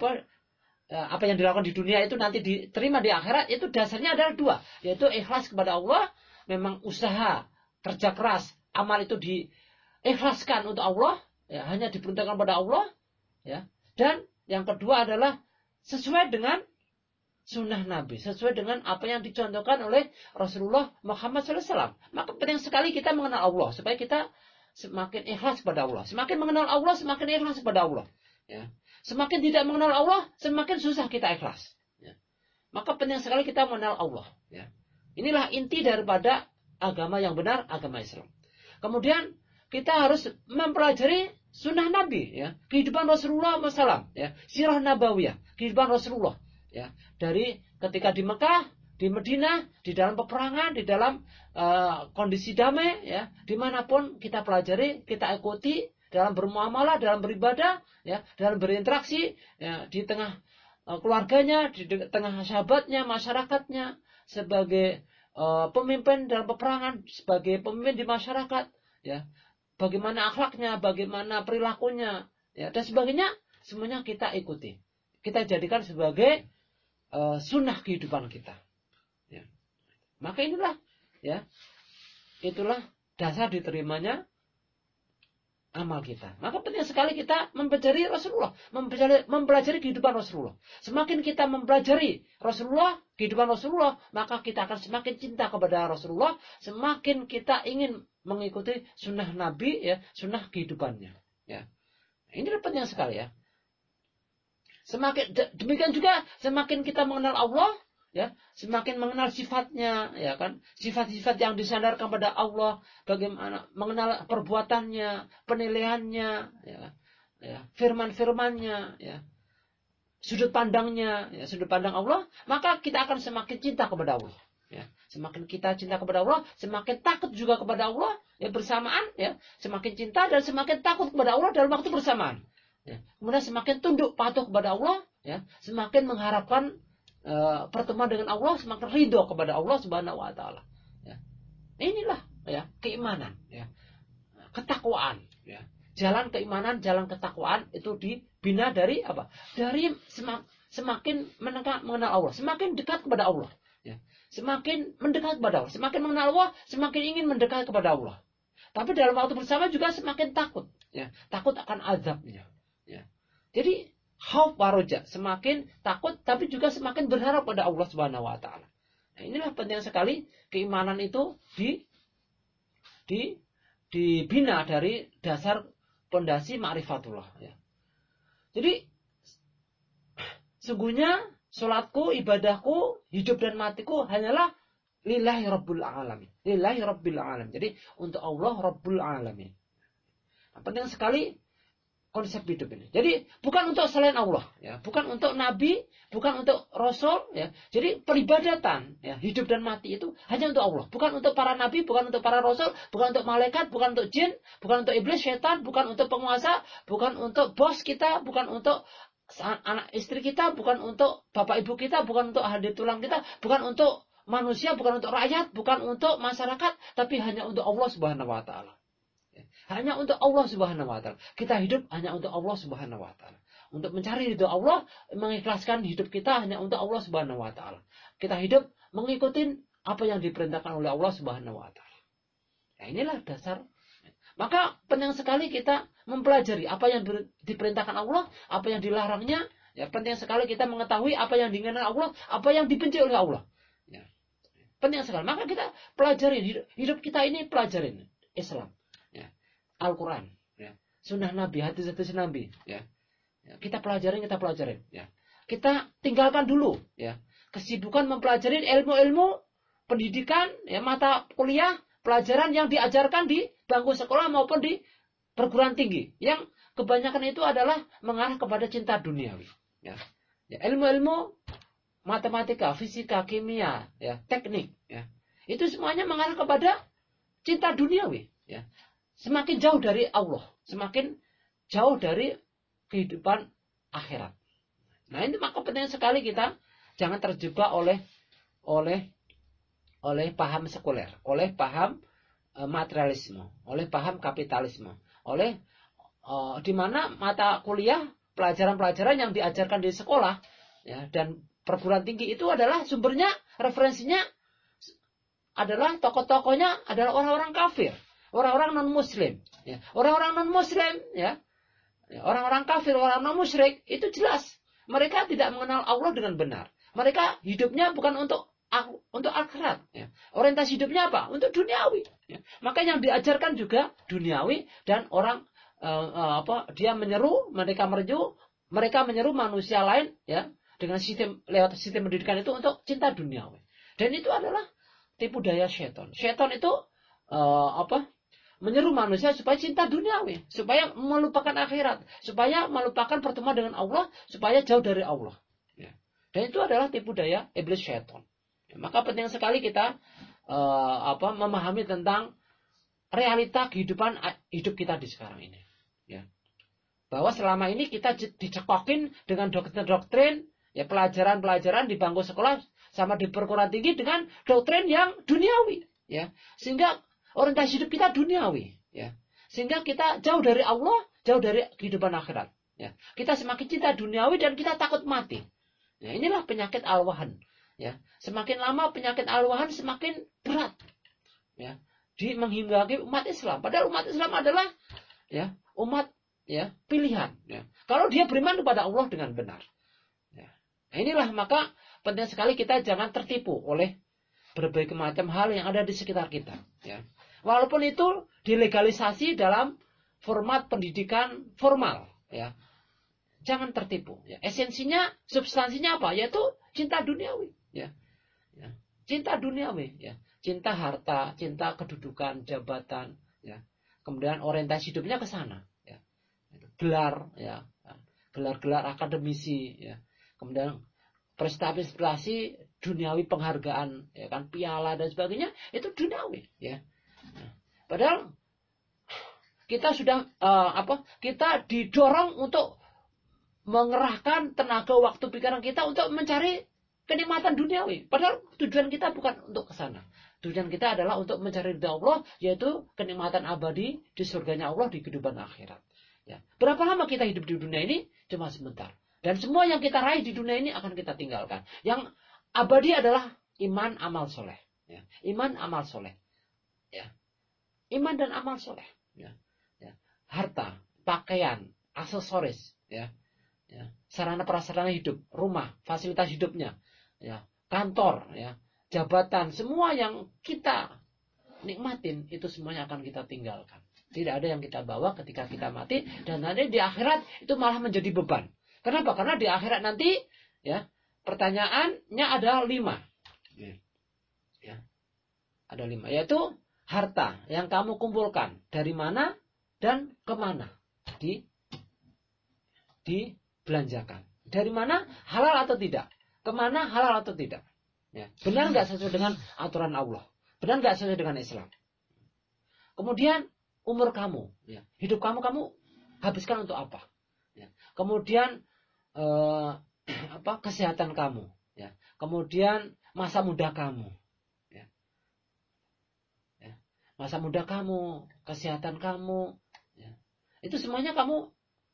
apa yang dilakukan di dunia itu nanti diterima di akhirat, itu dasarnya adalah dua, yaitu ikhlas kepada Allah. Memang usaha, kerja keras, amal itu diikhlaskan untuk Allah, ya, hanya diperuntukkan pada Allah, ya. Dan yang kedua adalah sesuai dengan sunnah Nabi, sesuai dengan apa yang dicontohkan oleh Rasulullah Muhammad SAW. Maka penting sekali kita mengenal Allah, supaya kita semakin ikhlas kepada Allah. Semakin mengenal Allah, semakin ikhlas kepada Allah, ya. Semakin tidak mengenal Allah, semakin susah kita ikhlas, ya. Maka penting sekali kita mengenal Allah, ya. Inilah inti daripada agama yang benar, agama Islam. Kemudian kita harus mempelajari sunnah Nabi, ya, kehidupan Rasulullah SAW, ya, sirah nabawiyah, kehidupan Rasulullah, ya, dari ketika di Mekah, di Madinah, di dalam peperangan, di dalam kondisi damai, ya, dimanapun kita pelajari, kita ikuti dalam bermuamalah, dalam beribadah, ya, dalam berinteraksi, ya, di tengah keluarganya, di tengah sahabatnya, masyarakatnya, sebagai pemimpin dalam peperangan, sebagai pemimpin di masyarakat, ya, bagaimana akhlaknya, bagaimana perilakunya, ya, dan sebagainya, semuanya kita ikuti. Kita jadikan sebagai sunnah kehidupan kita. Ya. Maka inilah, ya, itulah dasar diterimanya amal kita. Maka penting sekali kita mempelajari Rasulullah, mempelajari kehidupan Rasulullah. Semakin kita mempelajari Rasulullah, kehidupan Rasulullah, maka kita akan semakin cinta kepada Rasulullah, semakin kita ingin mengikuti sunnah Nabi, ya, sunnah kehidupannya. Ya. Ini penting sekali, ya. Semakin demikian juga semakin kita mengenal Allah, ya, semakin mengenal sifatnya, ya kan, sifat-sifat yang disandarkan pada Allah, bagaimana mengenal perbuatannya, penilaiannya, ya, firman-firmannya, ya, sudut pandangnya, ya, sudut pandang Allah, maka kita akan semakin cinta kepada Allah. Ya, semakin kita cinta kepada Allah, semakin takut juga kepada Allah, ya, bersamaan, ya, semakin cinta dan semakin takut kepada Allah dalam waktu bersamaan. Ya, kemudian semakin tunduk patuh kepada Allah, ya, semakin mengharapkan pertemuan dengan Allah, semakin ridho kepada Allah Subhanahu wa taala. Ya. Inilah, ya, keimanan, ya. Ketakwaan, ya. Jalan keimanan, jalan ketakwaan itu dibina dari apa? Dari semakin mengenal Allah, semakin dekat kepada Allah, ya. Semakin mendekat kepada Allah, semakin mengenal Allah, semakin ingin mendekat kepada Allah. Tapi dalam waktu bersama juga semakin takut, ya. Takut akan azabnya, ya. Jadi khauf waroja, semakin takut tapi juga semakin berharap pada Allah Subhanahu wa taala. Nah, inilah penting sekali keimanan itu dibina dari dasar pondasi ma'rifatullah, ya. Jadi sungguhnya salatku, ibadahku, hidup dan matiku hanyalah lillahi rabbil alamin. Lillahi rabbil alamin. Jadi untuk Allah Rabbul alamin. Nah, penting sekali konsep hidup ini. Jadi bukan untuk selain Allah, ya, bukan untuk nabi, bukan untuk rasul, ya. Jadi peribadatan, ya, hidup dan mati itu hanya untuk Allah, bukan untuk para nabi, bukan untuk para rasul, bukan untuk malaikat, bukan untuk jin, bukan untuk iblis, setan, bukan untuk penguasa, bukan untuk bos kita, bukan untuk anak istri kita, bukan untuk bapak ibu kita, bukan untuk ahli tulang kita, bukan untuk manusia, bukan untuk rakyat, bukan untuk masyarakat, tapi hanya untuk Allah Subhanahu wa taala. Hanya untuk Allah Subhanahu wa taala. Kita hidup hanya untuk Allah Subhanahu wa taala. Untuk mencari ridho Allah, mengikhlaskan hidup kita hanya untuk Allah Subhanahu wa taala. Kita hidup mengikuti apa yang diperintahkan oleh Allah Subhanahu wa taala. Nah, inilah dasar. Maka penting sekali kita mempelajari apa yang diperintahkan Allah, apa yang dilarangnya. Ya, penting sekali kita mengetahui apa yang diinginkan Allah, apa yang dibenci oleh Allah. Ya. Penting sekali. Maka kita pelajari hidup kita ini, pelajarin Islam. Al-Quran, ya. Sunnah Nabi, hadis-hadis Nabi, ya. Ya, kita pelajarin, ya. Kita tinggalkan dulu, ya, kesibukan mempelajari ilmu-ilmu pendidikan, ya, mata kuliah, pelajaran yang diajarkan di bangku sekolah maupun di perguruan tinggi, yang kebanyakan itu adalah mengarah kepada cinta duniawi, ya. Ya, ilmu-ilmu matematika, fisika, kimia, ya, teknik, ya, itu semuanya mengarah kepada cinta duniawi, ya. Semakin jauh dari Allah, semakin jauh dari kehidupan akhirat. Nah, ini maka penting sekali kita jangan terjebak oleh paham sekuler, oleh paham materialisme, oleh paham kapitalisme, oleh di mana mata kuliah, pelajaran-pelajaran yang diajarkan di sekolah, ya, dan perguruan tinggi itu adalah sumbernya, referensinya adalah tokoh-tokohnya adalah orang-orang kafir. Orang-orang non-muslim, ya. Orang-orang non-muslim, ya. Orang-orang kafir, orang non-musyrik, itu jelas. Mereka tidak mengenal Allah dengan benar. Mereka hidupnya bukan untuk akhirat, ya. Orientasi hidupnya apa? Untuk duniawi, ya. Maka yang diajarkan juga duniawi, dan orang dia menyeru, mereka menyeru manusia lain, ya, dengan lewat sistem pendidikan itu untuk cinta duniawi. Dan itu adalah tipu daya syaitan. Syaitan itu menyeru manusia supaya cinta duniawi, supaya melupakan akhirat, supaya melupakan pertemuan dengan Allah, supaya jauh dari Allah. Ya. Dan itu adalah tipu daya iblis syaitan. Maka penting sekali kita memahami tentang realita kehidupan hidup kita di sekarang ini. Ya. Bahwa selama ini kita dicekokin dengan doktrin-doktrin, ya pelajaran-pelajaran di bangku sekolah sama di perguruan tinggi dengan doktrin yang duniawi, ya. Sehingga orientasi hidup kita duniawi, ya. Sehingga kita jauh dari Allah, jauh dari kehidupan akhirat, ya. Kita semakin cinta duniawi dan kita takut mati. Ya, inilah penyakit al-wahan, ya. Semakin lama penyakit al-wahan semakin berat, ya. Menghinggapi umat Islam. Padahal umat Islam adalah, ya, umat, ya, pilihan, ya. Kalau dia beriman kepada Allah dengan benar, ya. Nah, inilah maka penting sekali kita jangan tertipu oleh berbagai macam hal yang ada di sekitar kita, ya. Walaupun itu dilegalisasi dalam format pendidikan formal, ya. Jangan tertipu, ya. Esensinya, substansinya apa? Yaitu cinta duniawi, ya. Ya. Cinta duniawi, ya. Cinta harta, cinta kedudukan, jabatan, ya. Kemudian orientasi hidupnya ke sana, ya. Gelar, ya. Gelar-gelar akademisi, ya. Kemudian prestasi duniawi, penghargaan, ya kan, piala dan sebagainya, itu duniawi, ya. Padahal kita sudah kita didorong untuk mengerahkan tenaga, waktu, pikiran kita untuk mencari kenikmatan duniawi. Padahal tujuan kita bukan untuk ke sana. Tujuan kita adalah untuk mencari ridha Allah, yaitu kenikmatan abadi di surganya Allah di kehidupan akhirat. Ya. Berapa lama kita hidup di dunia ini? Cuma sebentar. Dan semua yang kita raih di dunia ini akan kita tinggalkan. Yang abadi adalah iman, amal soleh. Ya. Iman, amal soleh. Ya. Iman dan amal soleh. Ya. Ya. Harta, pakaian, aksesoris, ya. Ya. Sarana prasarana hidup, rumah, fasilitas hidupnya, ya. Kantor, ya. Jabatan, semua yang kita nikmatin itu semuanya akan kita tinggalkan. Tidak ada yang kita bawa ketika kita mati, dan nanti di akhirat itu malah menjadi beban. Kenapa? Karena di akhirat nanti, ya, pertanyaannya ada 5. Ya. Ada 5, yaitu harta yang kamu kumpulkan dari mana dan kemana dibelanjakan. Dari mana, halal atau tidak? Kemana, halal atau tidak? Ya. Benar nggak sesuai dengan aturan Allah? Benar nggak sesuai dengan Islam? Kemudian umur kamu, ya. Hidup kamu habiskan untuk apa? Ya. Kemudian kesehatan kamu, ya. Kemudian masa muda kamu, ya. Ya. Masa muda kamu, kesehatan kamu, ya. Itu semuanya kamu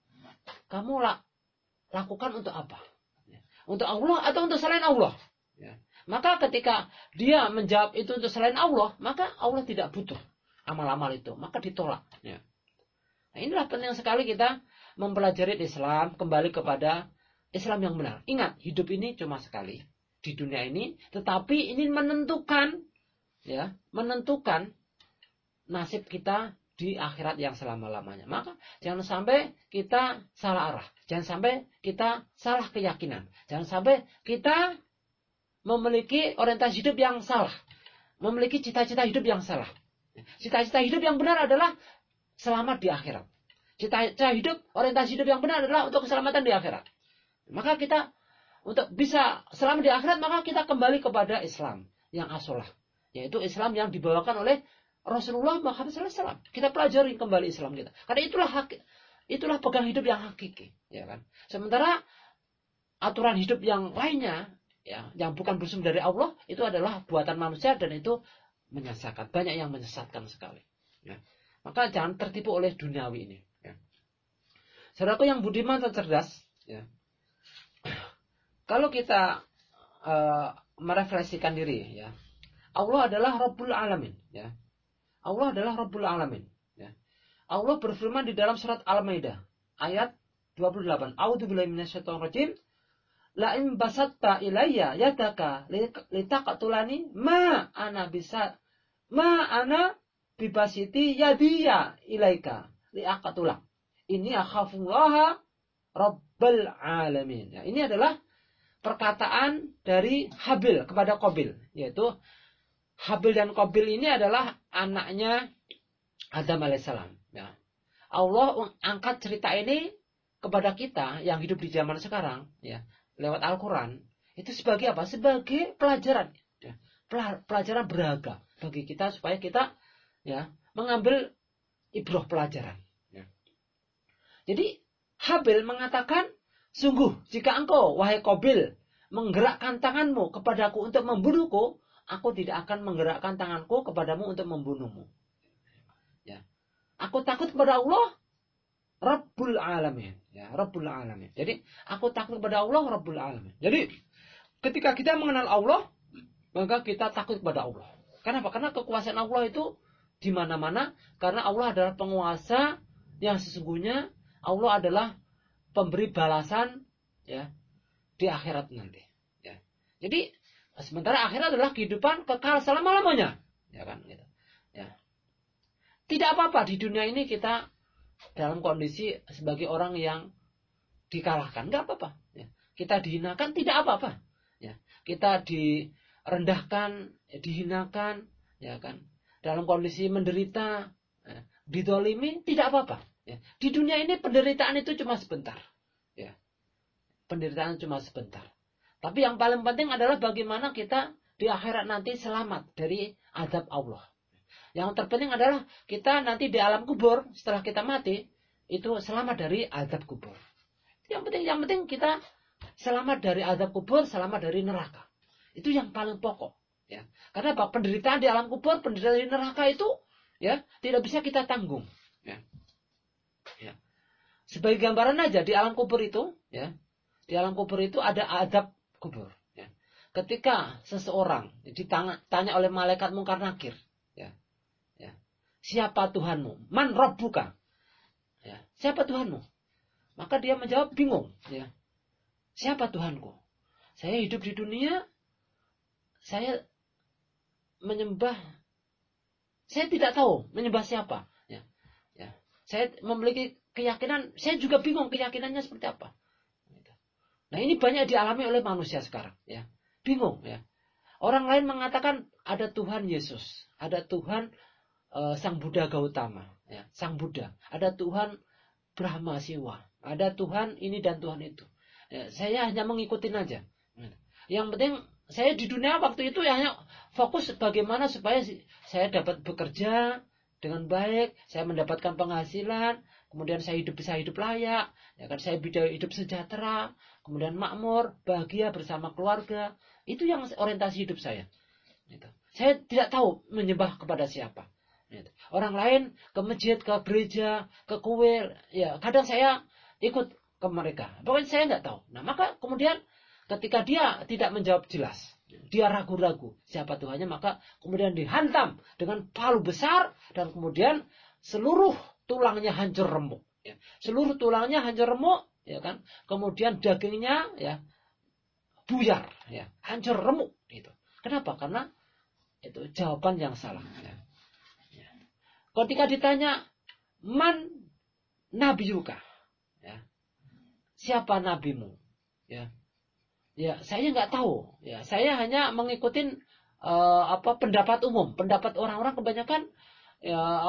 lakukan untuk apa? Ya. Untuk Allah atau untuk selain Allah? Ya. Maka ketika dia menjawab itu untuk selain Allah, maka Allah tidak butuh amal-amal itu, maka ditolak. Ya. Nah, inilah penting sekali kita mempelajari Islam, kembali kepada Islam yang benar. Ingat, hidup ini cuma sekali di dunia ini, tetapi ini menentukan, ya, menentukan nasib kita di akhirat yang selama-lamanya. Maka jangan sampai kita salah arah, jangan sampai kita salah keyakinan, jangan sampai kita memiliki orientasi hidup yang salah, memiliki cita-cita hidup yang salah. Cita-cita hidup yang benar adalah selamat di akhirat. Cita-cita hidup, orientasi hidup yang benar adalah untuk keselamatan di akhirat. Maka kita untuk bisa selamat di akhirat, maka kita kembali kepada Islam yang asolah, yaitu Islam yang dibawakan oleh Rasulullah Muhammad SAW. Kita pelajari kembali Islam kita, karena itulah pegang hidup yang hakiki, ya kan. Sementara aturan hidup yang lainnya, ya, yang bukan bersumber dari Allah, itu adalah buatan manusia dan itu menyesatkan. Banyak yang menyesatkan sekali. Ya. Maka jangan tertipu oleh duniawi ini. Ya. Saudaraku yang budiman dan cerdas, ya. Kalau kita merefleksikan diri, ya, Allah adalah Rabbul Alamin. Ya. Allah adalah Rabbul Alamin. Ya. Allah berfirman di dalam surat Al-Maidah ayat 28. A'udzubillahi minasyaitonirrajim. La in basatta ilayya yadaka litaqtulani ma ana bibasiti yadiya ilaika liaqtulak. Ini akhafullaha Rabbul Alamin. Ya, ini adalah perkataan dari Habil kepada Qabil, yaitu Habil dan Qabil ini adalah anaknya Adam alaihissalam. Ya. Allah angkat cerita ini kepada kita yang hidup di zaman sekarang, ya, lewat Al-Quran, itu sebagai apa? Sebagai pelajaran. Ya. Pelajaran berharga bagi kita supaya kita ya mengambil ibrah pelajaran. Ya. Jadi Habil mengatakan, sungguh jika engkau wahai Qabil menggerakkan tanganmu kepadaku untuk membunuhku, aku tidak akan menggerakkan tanganku kepadamu untuk membunuhmu. Ya. Aku takut kepada Allah Rabbul Alamin. Ya, Rabbul Alamin. Jadi aku takut kepada Allah Rabbul Alamin. Jadi ketika kita mengenal Allah, maka kita takut kepada Allah. Kenapa? Karena kekuasaan Allah itu di mana-mana. Karena Allah adalah penguasa yang sesungguhnya Allah adalah pemberi balasan ya di akhirat nanti. Ya. Jadi sementara akhirat adalah kehidupan kekal selama-lamanya. Ya kan? Gitu. Ya. Tidak apa-apa di dunia ini kita dalam kondisi sebagai orang yang dikalahkan, nggak apa-apa. Ya. Kita dihinakan, tidak apa-apa. Ya. Kita direndahkan, dihinakan, ya kan. Dalam kondisi menderita, ya. Didolimi, tidak apa-apa. Ya. Di dunia ini penderitaan itu cuma sebentar. Ya. Penderitaan cuma sebentar. Tapi yang paling penting adalah bagaimana kita di akhirat nanti selamat dari azab Allah. Yang terpenting adalah kita nanti di alam kubur setelah kita mati itu selamat dari azab kubur. Yang penting kita selamat dari azab kubur, selamat dari neraka. Itu yang paling pokok. Ya. Karena penderitaan di alam kubur, penderitaan di neraka itu ya tidak bisa kita tanggung. Ya. Ya. Sebagai gambaran aja di alam kubur itu, ya di alam kubur itu ada azab kubur. Ya. Ketika seseorang ditanya oleh malaikat Mungkar Nakir, ya. Siapa Tuhanmu? Man Rabbuka? Ya, siapa Tuhanmu? Maka dia menjawab bingung. Ya. Siapa Tuhanku? Saya hidup di dunia, saya menyembah, saya tidak tahu menyembah siapa. Ya. Ya. Saya memiliki keyakinan, saya juga bingung keyakinannya seperti apa. Nah ini banyak dialami oleh manusia sekarang. Ya. Bingung. Ya. Orang lain mengatakan ada Tuhan Yesus, ada Tuhan Sang Buddha Gautama, ya, Sang Buddha, ada Tuhan Brahma Siwa, ada Tuhan ini dan Tuhan itu. Ya, saya hanya mengikuti aja. Yang penting saya di dunia waktu itu hanya fokus bagaimana supaya saya dapat bekerja dengan baik, saya mendapatkan penghasilan, kemudian saya bisa hidup layak, ya kan, saya bisa hidup sejahtera, kemudian makmur, bahagia bersama keluarga. Itu yang orientasi hidup saya. Gitu. Saya tidak tahu menyembah kepada siapa. Orang lain ke masjid, ke gereja, ke kuil, ya kadang saya ikut ke mereka. Pokoknya saya nggak tahu. Nah maka kemudian ketika dia tidak menjawab jelas, dia ragu-ragu siapa Tuhannya, maka kemudian dihantam dengan palu besar dan kemudian seluruh tulangnya hancur remuk. Ya. Seluruh tulangnya hancur remuk, ya kan? Kemudian dagingnya ya buyar, ya hancur remuk. Gitu. Kenapa? Karena itu jawaban yang salah. Ya. Ketika ditanya man nabiyuka, ya, siapa nabimu, ya, ya saya nggak tahu, ya saya hanya mengikuti pendapat umum, pendapat orang-orang kebanyakan, ya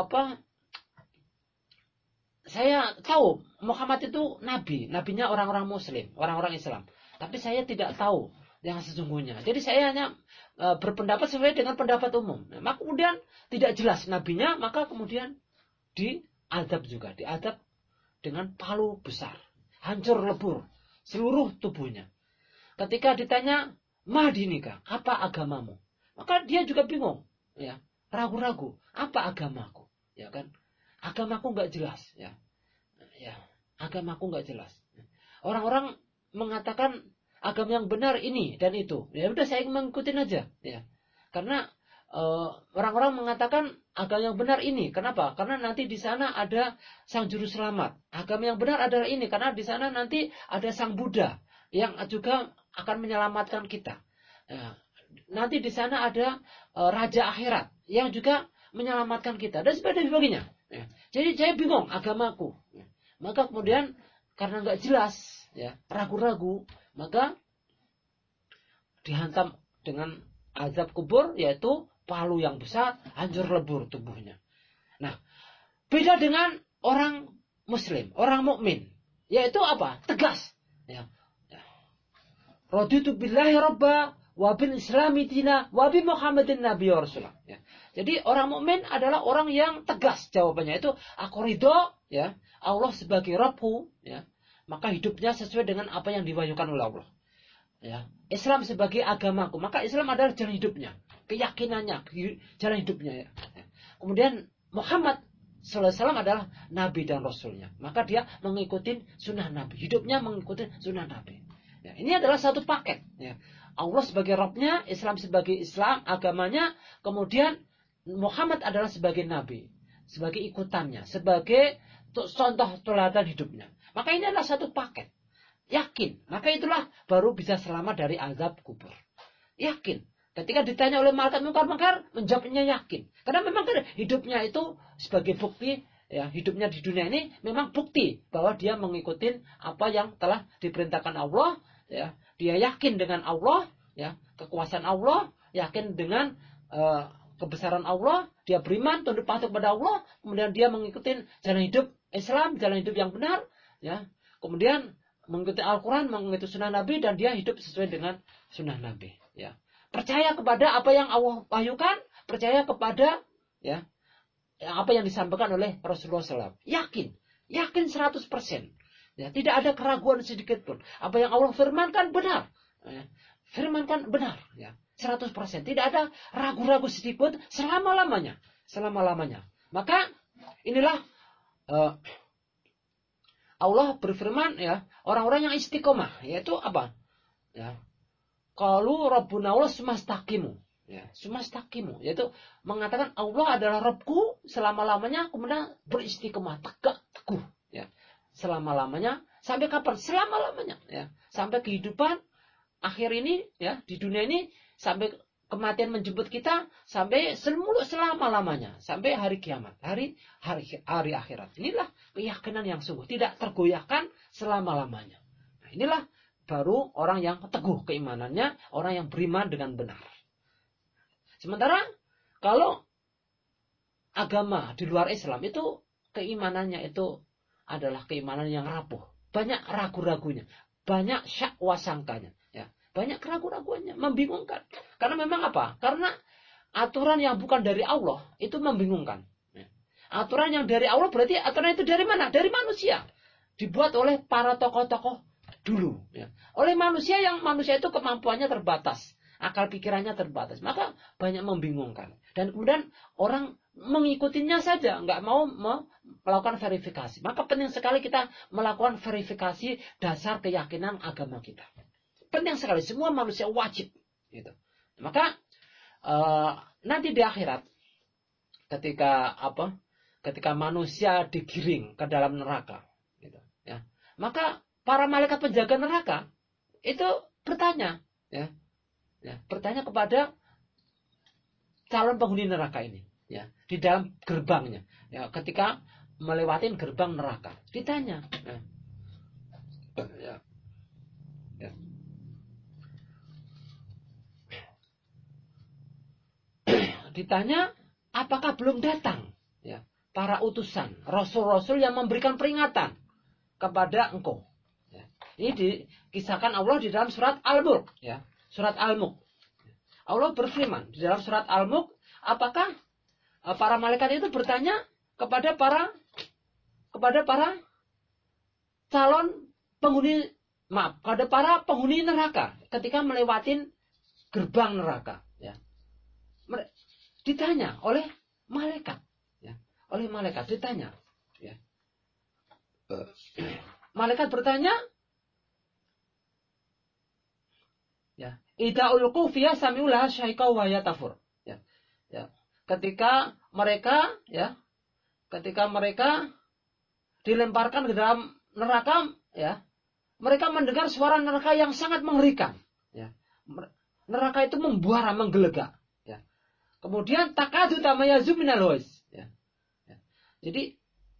saya tahu Muhammad itu nabi, nabinya orang-orang Muslim, orang-orang Islam, tapi saya tidak tahu yang sesungguhnya. Jadi saya hanya berpendapat sesuai dengan pendapat umum. Nah, maka kemudian tidak jelas nabinya, maka kemudian diadab juga, diadab dengan palu besar, hancur lebur seluruh tubuhnya. Ketika ditanya Madinika, apa agamamu? Maka dia juga bingung, ya, ragu-ragu, apa agamaku, ya kan? Agamaku nggak jelas, ya, agamaku nggak jelas. Orang-orang mengatakan agama yang benar ini dan itu, ya udah saya mengikuti aja, ya, karena orang-orang mengatakan agama yang benar ini, kenapa? Karena nanti di sana ada Sang Juru Selamat. Agama yang benar adalah ini, karena di sana nanti ada Sang Buddha yang juga akan menyelamatkan kita. Ya, nanti di sana ada Raja Akhirat yang juga menyelamatkan kita dan sebagainya. Ya. Jadi saya bingung agamaku. Ya. Maka kemudian karena nggak jelas, ya ragu-ragu, maka dihantam dengan azab kubur, yaitu palu yang besar, hancur lebur tubuhnya. Nah, beda dengan orang Muslim, orang mukmin, yaitu apa? Tegas. Ya. Raditu billahi robba wa bil islami dina wa bi Muhammadin nabiy rasulullah. Ya. Jadi orang mukmin adalah orang yang tegas jawabannya itu aku ridho ya Allah sebagai Rabbku ya. Maka hidupnya sesuai dengan apa yang diwahyukan oleh Allah. Ya. Islam sebagai agamaku, maka Islam adalah jalan hidupnya, keyakinannya, jalan hidupnya ya. Kemudian Muhammad sallallahu alaihi wasallam adalah nabi dan rasulnya, maka dia mengikuti sunnah nabi, hidupnya mengikuti sunnah nabi. Ya, ini adalah satu paket ya. Allah sebagai Rabbnya, Islam sebagai Islam agamanya, kemudian Muhammad adalah sebagai nabi, sebagai ikutannya, sebagai contoh teladan hidupnya. Maka ini adalah satu paket. Yakin, maka itulah baru bisa selamat dari azab kubur. Yakin. Ketika ditanya oleh malaikat mungkar menjawabnya yakin. Karena memang hidupnya itu sebagai bukti, ya, hidupnya di dunia ini memang bukti bahwa dia mengikuti apa yang telah diperintahkan Allah, ya. Dia yakin dengan Allah, ya, kekuasaan Allah, yakin dengan kebesaran Allah, dia beriman, tunduk patuh kepada Allah, kemudian dia mengikuti jalan hidup Islam, jalan hidup yang benar, ya. Kemudian mengikuti Al-Quran, mengikuti sunnah Nabi, dan dia hidup sesuai dengan sunnah Nabi, ya. Percaya kepada apa yang Allah wahyukan, percaya kepada ya apa yang disampaikan oleh Rasulullah SAW. Yakin 100%. Ya, tidak ada keraguan sedikit pun. Apa yang Allah firmankan benar. Ya, firmankan benar. Ya, 100%. Tidak ada ragu-ragu sedikit pun selama-lamanya. Maka inilah Allah berfirman ya, orang-orang yang istiqomah, yaitu apa? Ya. Qalu Rabbuna Allah sumastaqimu. Ya, sumastaqimu, yaitu mengatakan Allah adalah Rabbku selama-lamanya, kemudian beristiqomah, tegak teguh, ya. Selama-lamanya, sampai kapan? Selama-lamanya, ya. Sampai kehidupan akhir ini, ya, di dunia ini, sampai kematian menjemput kita, sampai selama-lamanya, sampai hari kiamat, hari akhirat. Inilah keyakinan yang sungguh, tidak tergoyahkan selama-lamanya. Nah, inilah baru orang yang teguh keimanannya, orang yang beriman dengan benar. Sementara kalau agama di luar Islam itu keimanannya itu adalah keimanan yang rapuh, banyak ragu-ragunya, banyak syak wasangkanya, ya, banyak keraguan-raguannya, membingungkan. Karena memang apa? Karena aturan yang bukan dari Allah itu membingungkan. Aturan yang dari Allah berarti aturan itu dari mana? Dari manusia, dibuat oleh para tokoh-tokoh dulu, ya. Oleh manusia itu kemampuannya terbatas, akal pikirannya terbatas, maka banyak membingungkan. Dan kemudian orang mengikutinya saja, nggak mau melakukan verifikasi. Maka penting sekali kita melakukan verifikasi dasar keyakinan agama kita. Penting sekali, semua manusia wajib, gitu. Maka nanti di akhirat, ketika manusia digiring ke dalam neraka, gitu, ya, maka para malaikat penjaga neraka itu bertanya, ya, bertanya kepada calon penghuni neraka ini, ya, di dalam gerbangnya, ya, ketika melewati gerbang neraka, ditanya, ya, ditanya, apakah belum datang, ya, para utusan, rasul-rasul yang memberikan peringatan kepada engkau. Ini dikisahkan Allah di dalam surat Al-Mulk, ya. Surat Al-Mulk. Allah berfirman di dalam surat Al-Mulk, apakah para malaikat itu bertanya kepada para calon penghuni, kepada para penghuni neraka ketika melewati gerbang neraka, ya. Ditanya oleh malaikat, ya. Oleh malaikat ditanya, ya. Malaikat bertanya, ya, idza ulqu fiha sami'u laha syahiqa wa yatafur. Ya. Ya. Ketika mereka dilemparkan ke dalam neraka, ya, mereka mendengar suara neraka yang sangat mengerikan, ya. Neraka itu membuara, menggelegak, ya. Kemudian takadu tamayazu minal wais, ya. Ya. Jadi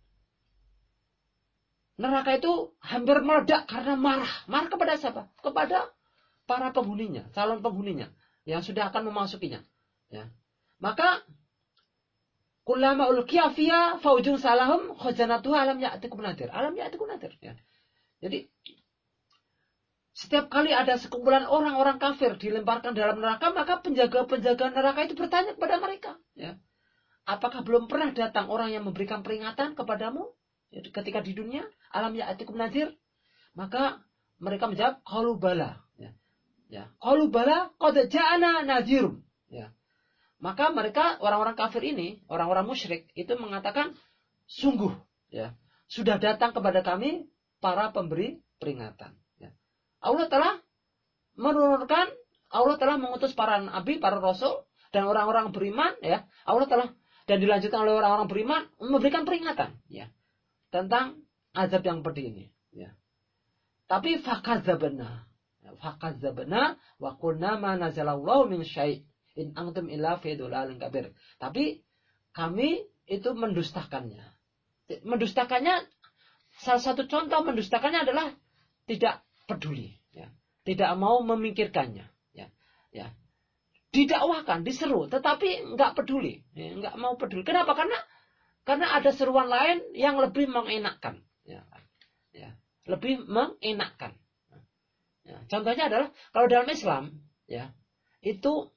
neraka itu hampir meledak karena marah. Marah kepada siapa? Kepada para penghuninya, calon penghuninya yang sudah akan memasukinya, ya. Maka kullama ulqiya fiha faujun salahum khazanatuha alam ya'tikum nadir. Alam ya'tikum nadir, ya. Jadi Setiap kali ada sekumpulan orang-orang kafir dilemparkan dalam neraka, maka penjaga-penjaga neraka itu bertanya kepada mereka, ya, apakah belum pernah datang orang yang memberikan peringatan kepadamu ketika di dunia? Alam ya'atikum nadhir? Maka mereka menjawab, qalu bala. Ya, qalu bala qad ja'ana nadhir. Ya. Maka mereka, orang-orang kafir ini, orang-orang musyrik itu mengatakan, sungguh, ya, sudah datang kepada kami para pemberi peringatan. Allah telah menurunkan, Allah telah mengutus para nabi, para rasul, dan orang-orang beriman, ya. Allah telah, dan dilanjutkan oleh orang-orang beriman, memberikan peringatan, ya, tentang azab yang pedih ini, ya. Tapi fakadzabna wa qulna ma nazalallahu min syai' in antum illa fi dhalalin kabir. Tapi kami itu mendustakannya. Mendustakannya, salah satu contoh mendustakannya adalah tidak peduli, ya, tidak mau memikirkannya, ya. Didakwahkan, diseru, tetapi nggak peduli, ya, nggak mau peduli. Kenapa? Karena ada seruan lain yang lebih mengenakkan, ya, lebih mengenakkan. Ya, contohnya adalah kalau dalam Islam, ya, itu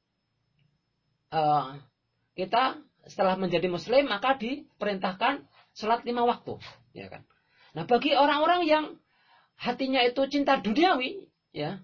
kita setelah menjadi Muslim maka diperintahkan sholat 5 waktu, ya kan. Nah, bagi orang-orang yang hatinya itu cinta duniawi, ya,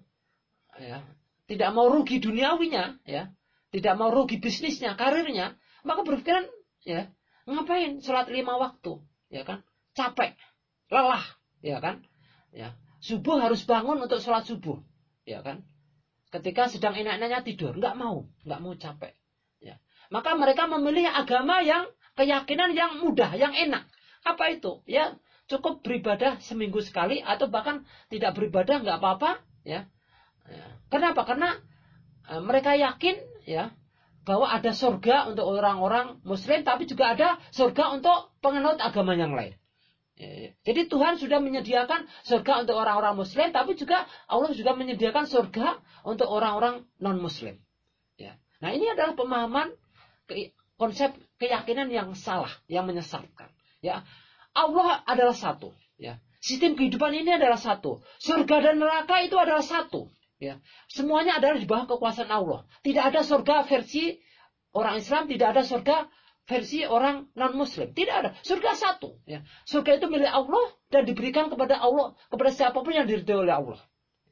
tidak mau rugi duniawinya, ya, tidak mau rugi bisnisnya, karirnya, maka berpikiran, ya, ngapain sholat 5 waktu, ya kan, capek, lelah, ya kan, ya, subuh harus bangun untuk sholat subuh, ya kan, ketika sedang enak-enaknya tidur, nggak mau capek, ya, maka mereka memilih agama yang keyakinan yang mudah, yang enak. Apa itu? Ya, cukup beribadah seminggu sekali atau bahkan tidak beribadah nggak apa-apa, ya. Kenapa? Karena mereka yakin, ya, bahwa ada surga untuk orang-orang Muslim, tapi juga ada surga untuk penganut agama yang lain. Jadi Tuhan sudah menyediakan surga untuk orang-orang Muslim, tapi juga Allah juga menyediakan surga untuk orang-orang non-Muslim. Ya. Nah, ini adalah pemahaman konsep keyakinan yang salah, yang menyesatkan. Ya. Allah adalah satu, ya. Sistem kehidupan ini adalah satu. Surga dan neraka itu adalah satu, ya. Semuanya adalah di bawah kekuasaan Allah. Tidak ada surga versi orang Islam, tidak ada surga versi orang non-Muslim. Tidak ada. Surga satu, ya. Surga itu milik Allah dan diberikan kepada Allah, kepada siapapun yang diridhoi oleh Allah.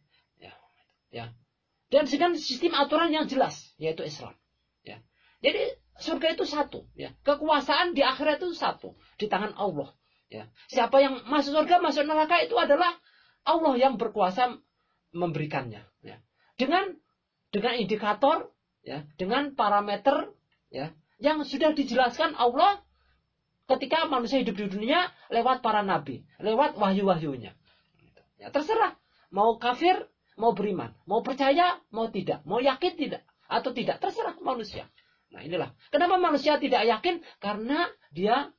Ya. Dan dengan sistem aturan yang jelas, yaitu Islam. Ya. Jadi surga itu satu, ya. Kekuasaan di akhirat itu satu, di tangan Allah. Ya. Siapa yang masuk surga, masuk neraka itu adalah Allah yang berkuasa memberikannya. Ya. Dengan indikator, ya, dengan parameter, ya, yang sudah dijelaskan Allah ketika manusia hidup di dunia lewat para nabi, lewat wahyu-wahyunya. Ya, terserah mau kafir, mau beriman, mau percaya, mau tidak, mau yakin tidak atau tidak, terserah manusia. Nah, inilah kenapa manusia tidak yakin, karena dia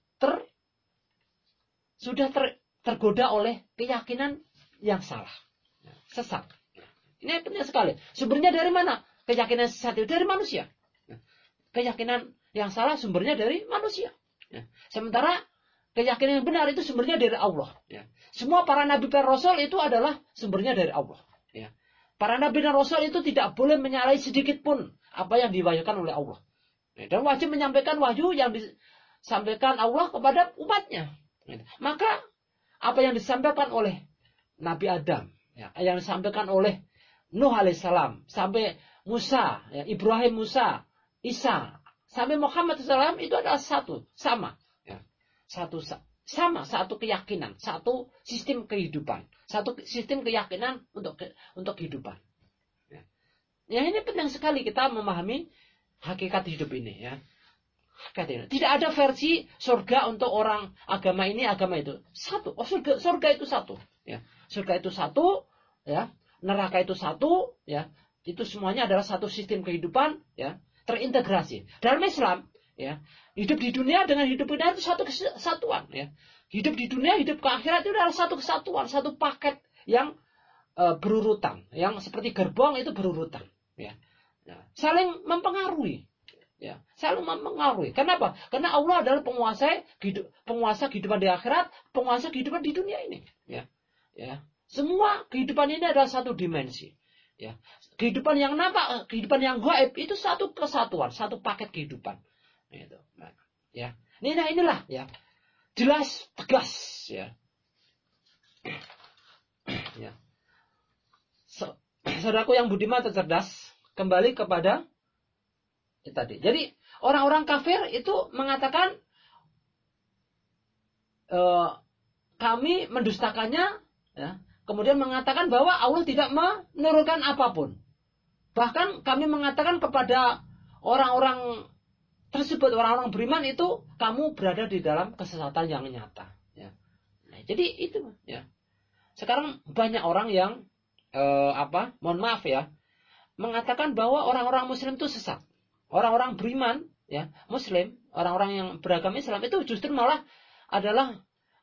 sudah tergoda oleh keyakinan yang salah, sesat. Ini penting sekali. Sumbernya dari mana? Keyakinan sesat itu dari manusia. Keyakinan yang salah sumbernya dari manusia. Sementara keyakinan yang benar itu sumbernya dari Allah. Semua para nabi dan rasul itu adalah sumbernya dari Allah. Para nabi dan rasul itu tidak boleh menyalahi sedikit pun apa yang diwahyukan oleh Allah. Dan wajib menyampaikan wahyu yang disampaikan Allah kepada umatnya. Maka apa yang disampaikan oleh Nabi Adam, ya, yang disampaikan oleh Nuh alaihissalam, sampai Musa, ya, Ibrahim, Musa, Isa, sampai Muhammad SAW itu adalah satu, sama, ya, satu keyakinan, satu sistem kehidupan, satu sistem keyakinan untuk kehidupan. Ya, ini penting sekali kita memahami hakikat hidup ini, ya. Tidak ada versi surga untuk orang agama ini, agama itu. Satu. Oh, surga itu satu, ya. Surga itu satu, ya. Neraka itu satu, ya. Itu semuanya adalah satu sistem kehidupan, ya, terintegrasi. Dalam Islam, ya, hidup di dunia dengan hidup di dunia itu satu kesatuan, ya. Hidup di dunia, hidup ke akhirat itu adalah satu kesatuan, satu paket yang berurutan, yang seperti gerbong itu berurutan, ya. Saling mempengaruhi. Ya, selalu mempengaruhi. Kenapa? Karena Allah adalah penguasa kehidupan di akhirat, penguasa kehidupan di dunia ini. Ya. Semua kehidupan ini adalah satu dimensi. Ya. Kehidupan yang nampak, kehidupan yang gaib itu satu kesatuan, satu paket kehidupan. Gitu. Ya. Inilah ya. Jelas, tegas ya. Ya. Saudaraku yang budiman atau cerdas, kembali kepada tadi. Jadi orang-orang kafir itu mengatakan kami mendustakannya, ya. Kemudian mengatakan bahwa Allah tidak menurunkan apapun. Bahkan kami mengatakan kepada orang-orang tersebut, orang-orang beriman itu, kamu berada di dalam kesesatan yang nyata. Ya. Nah, jadi itu, ya. Sekarang banyak orang yang mohon maaf ya, mengatakan bahwa orang-orang Muslim itu sesat. Orang-orang beriman, ya, Muslim, orang-orang yang beragama Islam itu justru malah adalah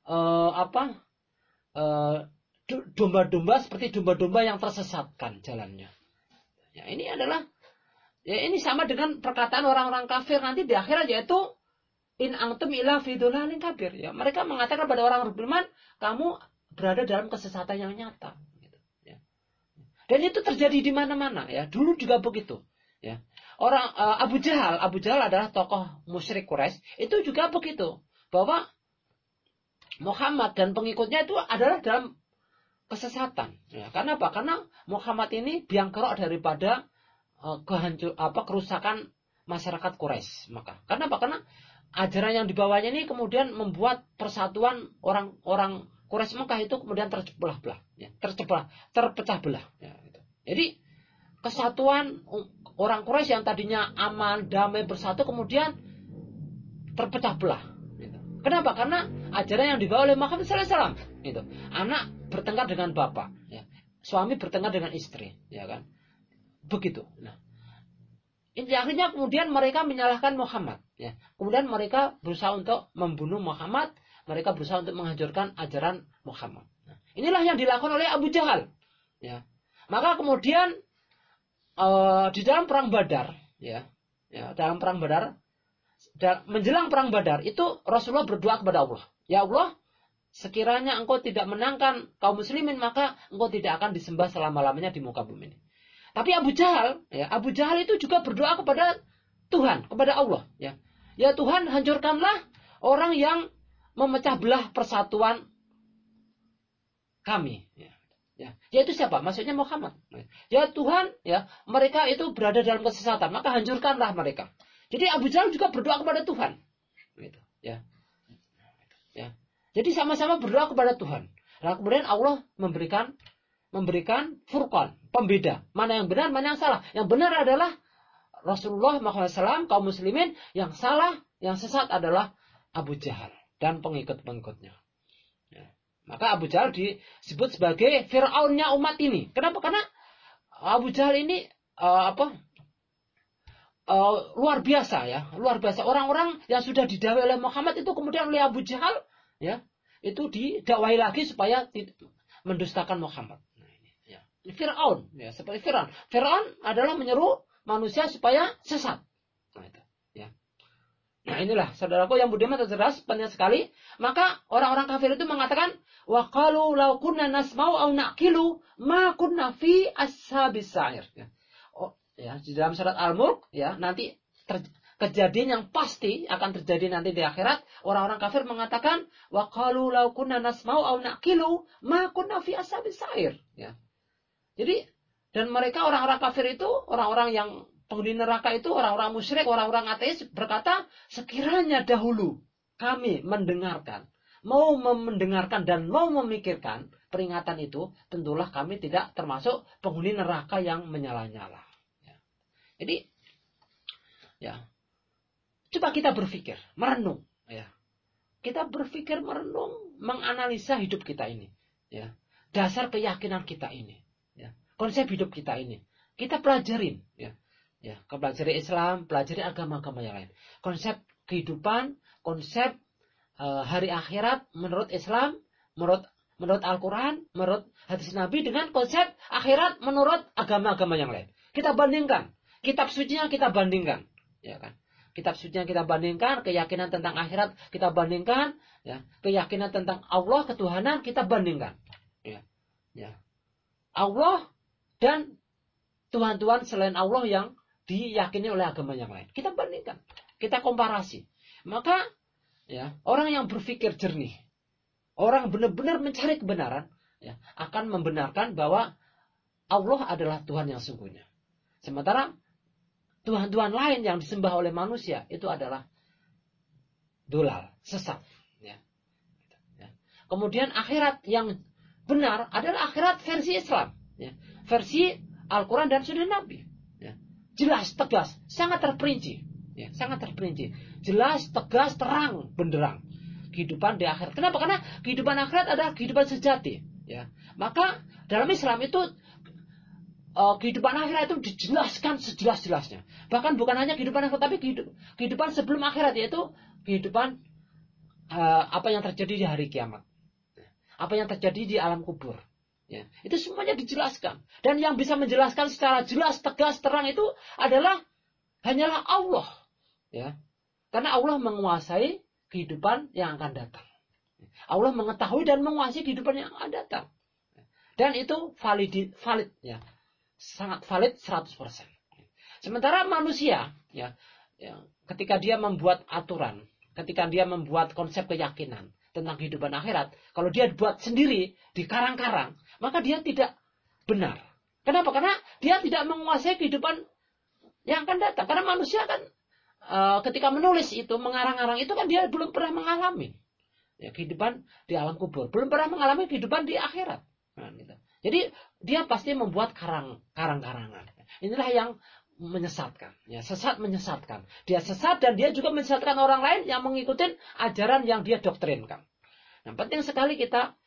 domba-domba seperti domba-domba yang tersesatkan jalannya. Ya, ini adalah ini sama dengan perkataan orang-orang kafir nanti di akhirat, yaitu in antum ila fi dhalalin kabir. Ya, mereka mengatakan pada orang beriman, kamu berada dalam kesesatan yang nyata. Gitu, ya. Dan itu terjadi di mana-mana. Ya, dulu juga begitu. Ya, orang Abu Jahal adalah tokoh musyrik Quraisy. Itu juga begitu, bahwa Muhammad dan pengikutnya itu adalah dalam kesesatan. Ya, karena apa? Karena Muhammad ini biang kerok daripada kerusakan masyarakat Quraisy. Maka karena apa? Karena ajaran yang dibawanya ini kemudian membuat persatuan orang-orang Quraisy Mekah itu kemudian terbelah-belah, ya, terpecah belah. Ya, gitu. Jadi kesatuan orang Quraisy yang tadinya aman, damai, bersatu kemudian terpecah belah. Gitu. Kenapa? Karena ajaran yang dibawa oleh Muhammad SAW. Gitu. Anak bertengkar dengan bapak, ya. Suami bertengkar dengan istri, ya kan? Begitu. Nah, ini akhirnya kemudian mereka menyalahkan Muhammad, ya. Kemudian mereka berusaha untuk membunuh Muhammad, mereka berusaha untuk menghancurkan ajaran Muhammad. Nah, inilah yang dilakukan oleh Abu Jahal, ya. Maka kemudian di dalam perang Badar, ya, dalam perang Badar, menjelang perang Badar itu Rasulullah berdoa kepada Allah, ya Allah, sekiranya engkau tidak menangkan kaum muslimin, maka engkau tidak akan disembah selama-lamanya di muka bumi ini. Tapi Abu Jahal itu juga berdoa kepada Tuhan, kepada Allah. Ya, ya Tuhan, hancurkanlah orang yang memecah belah persatuan kami. Yaitu siapa? Maksudnya Muhammad. Ya Tuhan, ya mereka itu berada dalam kesesatan, maka hancurkanlah mereka. Jadi Abu Jahal juga berdoa kepada Tuhan. Gitu, ya. Jadi sama-sama berdoa kepada Tuhan. Lalu kemudian Allah memberikan furqan, pembeda. Mana yang benar, mana yang salah. Yang benar adalah Rasulullah SAW, kaum muslimin. Yang salah, yang sesat adalah Abu Jahal dan pengikut-pengikutnya. Ya. Maka Abu Jahal disebut sebagai Fir'aunnya umat ini. Kenapa? Karena Abu Jahal ini luar biasa, ya, luar biasa. Orang-orang yang sudah didakwahi oleh Muhammad itu kemudian oleh Abu Jahal, ya, itu didakwahi lagi supaya mendustakan Muhammad. Nah, ini, ya. Fir'aun, ya, seperti Fir'aun. Fir'aun adalah menyeru manusia supaya sesat. Nah, itu, ya. Nah, inilah saudaraku yang budiman dan cerdas, penting sekali. Maka orang-orang kafir itu mengatakan, wa qalu law kunna nasma'u aw naqilu ma kunna fi ashabis sa'ir. Ya. Ya, di dalam surat Al-Mulk, ya, nanti kejadian yang pasti akan terjadi nanti di akhirat. Orang-orang kafir mengatakan, wa qalu law kunna nasma'u aw naqilu ma kunna fi ashabis sa'ir. Ya. Jadi, dan mereka orang-orang kafir itu, orang-orang yang penghuni neraka itu, orang-orang musyrik, orang-orang ateis berkata, sekiranya dahulu kami mendengarkan dan mau memikirkan peringatan itu, tentulah kami tidak termasuk penghuni neraka yang menyala-nyala. Jadi, ya, coba kita berpikir, merenung, ya. Kita berpikir, merenung, menganalisa hidup kita ini, ya. Dasar keyakinan kita ini, ya. Konsep hidup kita ini, kita pelajarin, ya. Ya, pelajari Islam, pelajari agama-agama yang lain. Konsep kehidupan, konsep hari akhirat menurut Islam, menurut Al-Quran, menurut hadis Nabi dengan konsep akhirat menurut agama-agama yang lain. Kita bandingkan. Kitab sucinya kita bandingkan, ya kan? Kitab sucinya kita bandingkan, keyakinan tentang akhirat kita bandingkan, ya, keyakinan tentang Allah, ketuhanan kita bandingkan, ya. Ya. Allah dan Tuhan-Tuhan selain Allah yang diyakini oleh agama yang lain. Kita bandingkan, kita komparasi. Maka ya, orang yang berpikir jernih, orang benar-benar mencari kebenaran, ya, akan membenarkan bahwa Allah adalah Tuhan yang sungguhnya. Sementara Tuhan-Tuhan lain yang disembah oleh manusia itu adalah dolal, sesat. Ya. Ya. Kemudian akhirat yang benar adalah akhirat versi Islam, ya. Versi Al-Quran dan Sunnah Nabi. Ya. Jelas, tegas, sangat terperinci. Ya, sangat terperinci. Jelas, tegas, terang, benderang. Kehidupan di akhirat. Kenapa? Karena kehidupan akhirat adalah kehidupan sejati. Ya. Maka dalam Islam itu kehidupan akhirat itu dijelaskan sejelas-jelasnya. Bahkan bukan hanya kehidupan akhirat, tapi kehidupan sebelum akhirat, yaitu kehidupan apa yang terjadi di hari kiamat. Apa yang terjadi di alam kubur. Ya, itu semuanya dijelaskan. Dan yang bisa menjelaskan secara jelas, tegas, terang itu adalah hanyalah Allah. Ya. Karena Allah menguasai kehidupan yang akan datang. Allah mengetahui dan menguasai kehidupan yang akan datang. Dan itu valid ya. Sangat valid 100%. Sementara manusia ya, ketika dia membuat aturan, ketika dia membuat konsep keyakinan tentang kehidupan akhirat, kalau dia buat sendiri di karang-karang, maka dia tidak benar. Kenapa? Karena dia tidak menguasai kehidupan yang akan datang. Karena manusia kan ketika menulis itu, mengarang-arang itu kan dia belum pernah mengalami ya, kehidupan di alam kubur, belum pernah mengalami kehidupan di akhirat. Nah, gitu. Jadi dia pasti membuat karang-karangan. Inilah yang menyesatkan, ya, sesat menyesatkan. Dia sesat dan dia juga menyesatkan orang lain yang mengikuti ajaran yang dia doktrinkan. Nah, penting sekali kita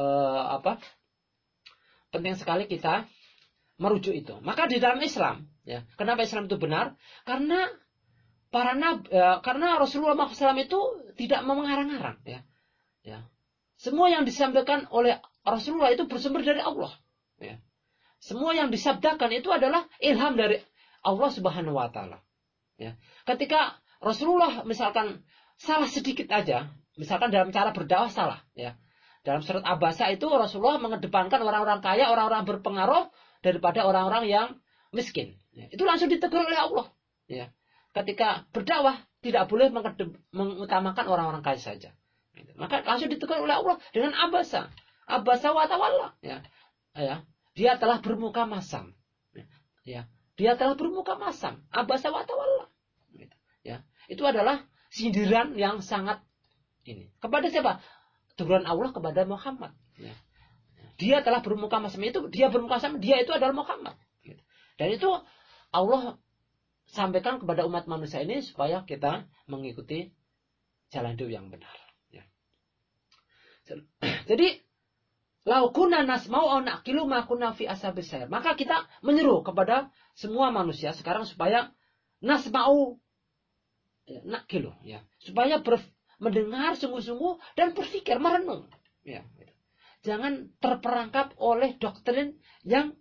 penting sekali kita merujuk itu. Maka di dalam Islam, ya, kenapa Islam itu benar? Karena karena Rasulullah SAW itu tidak mengarang-arang, ya. Ya. Semua yang disampaikan oleh Rasulullah itu bersumber dari Allah. Ya. Semua yang disabdakan itu adalah ilham dari Allah Subhanahu wa Ta'ala. Ya. Ketika Rasulullah misalkan salah sedikit aja, misalkan dalam cara berdakwah salah, ya. Dalam surat Abasa itu Rasulullah mengedepankan orang-orang kaya, orang-orang berpengaruh daripada orang-orang yang miskin. Ya. Itu langsung ditegur oleh Allah. Ya. Ketika berdakwah tidak boleh mengutamakan orang-orang kaya saja. Maka langsung ditegur oleh Allah dengan Abasa wa tawalla. Ya. Ya. Dia telah bermuka masam. Ya. Dia telah bermuka masam. Abasa wa tawalla. Ya. Itu adalah sindiran yang sangat ini. Kepada siapa? Teguran Allah kepada Muhammad. Ya. Dia telah bermuka masam itu, dia bermuka masam, dia itu adalah Muhammad. Dan itu Allah sampaikan kepada umat manusia ini supaya kita mengikuti jalan hidup yang benar. Ya. Jadi laukuna nasma'u au naqilu ma kunna fi ashabis sa'ir. Maka kita menyeru kepada semua manusia sekarang supaya nasma'u naqilu, ya, supaya mendengar sungguh-sungguh dan berpikir, merenung, ya. Jangan terperangkap oleh doktrin yang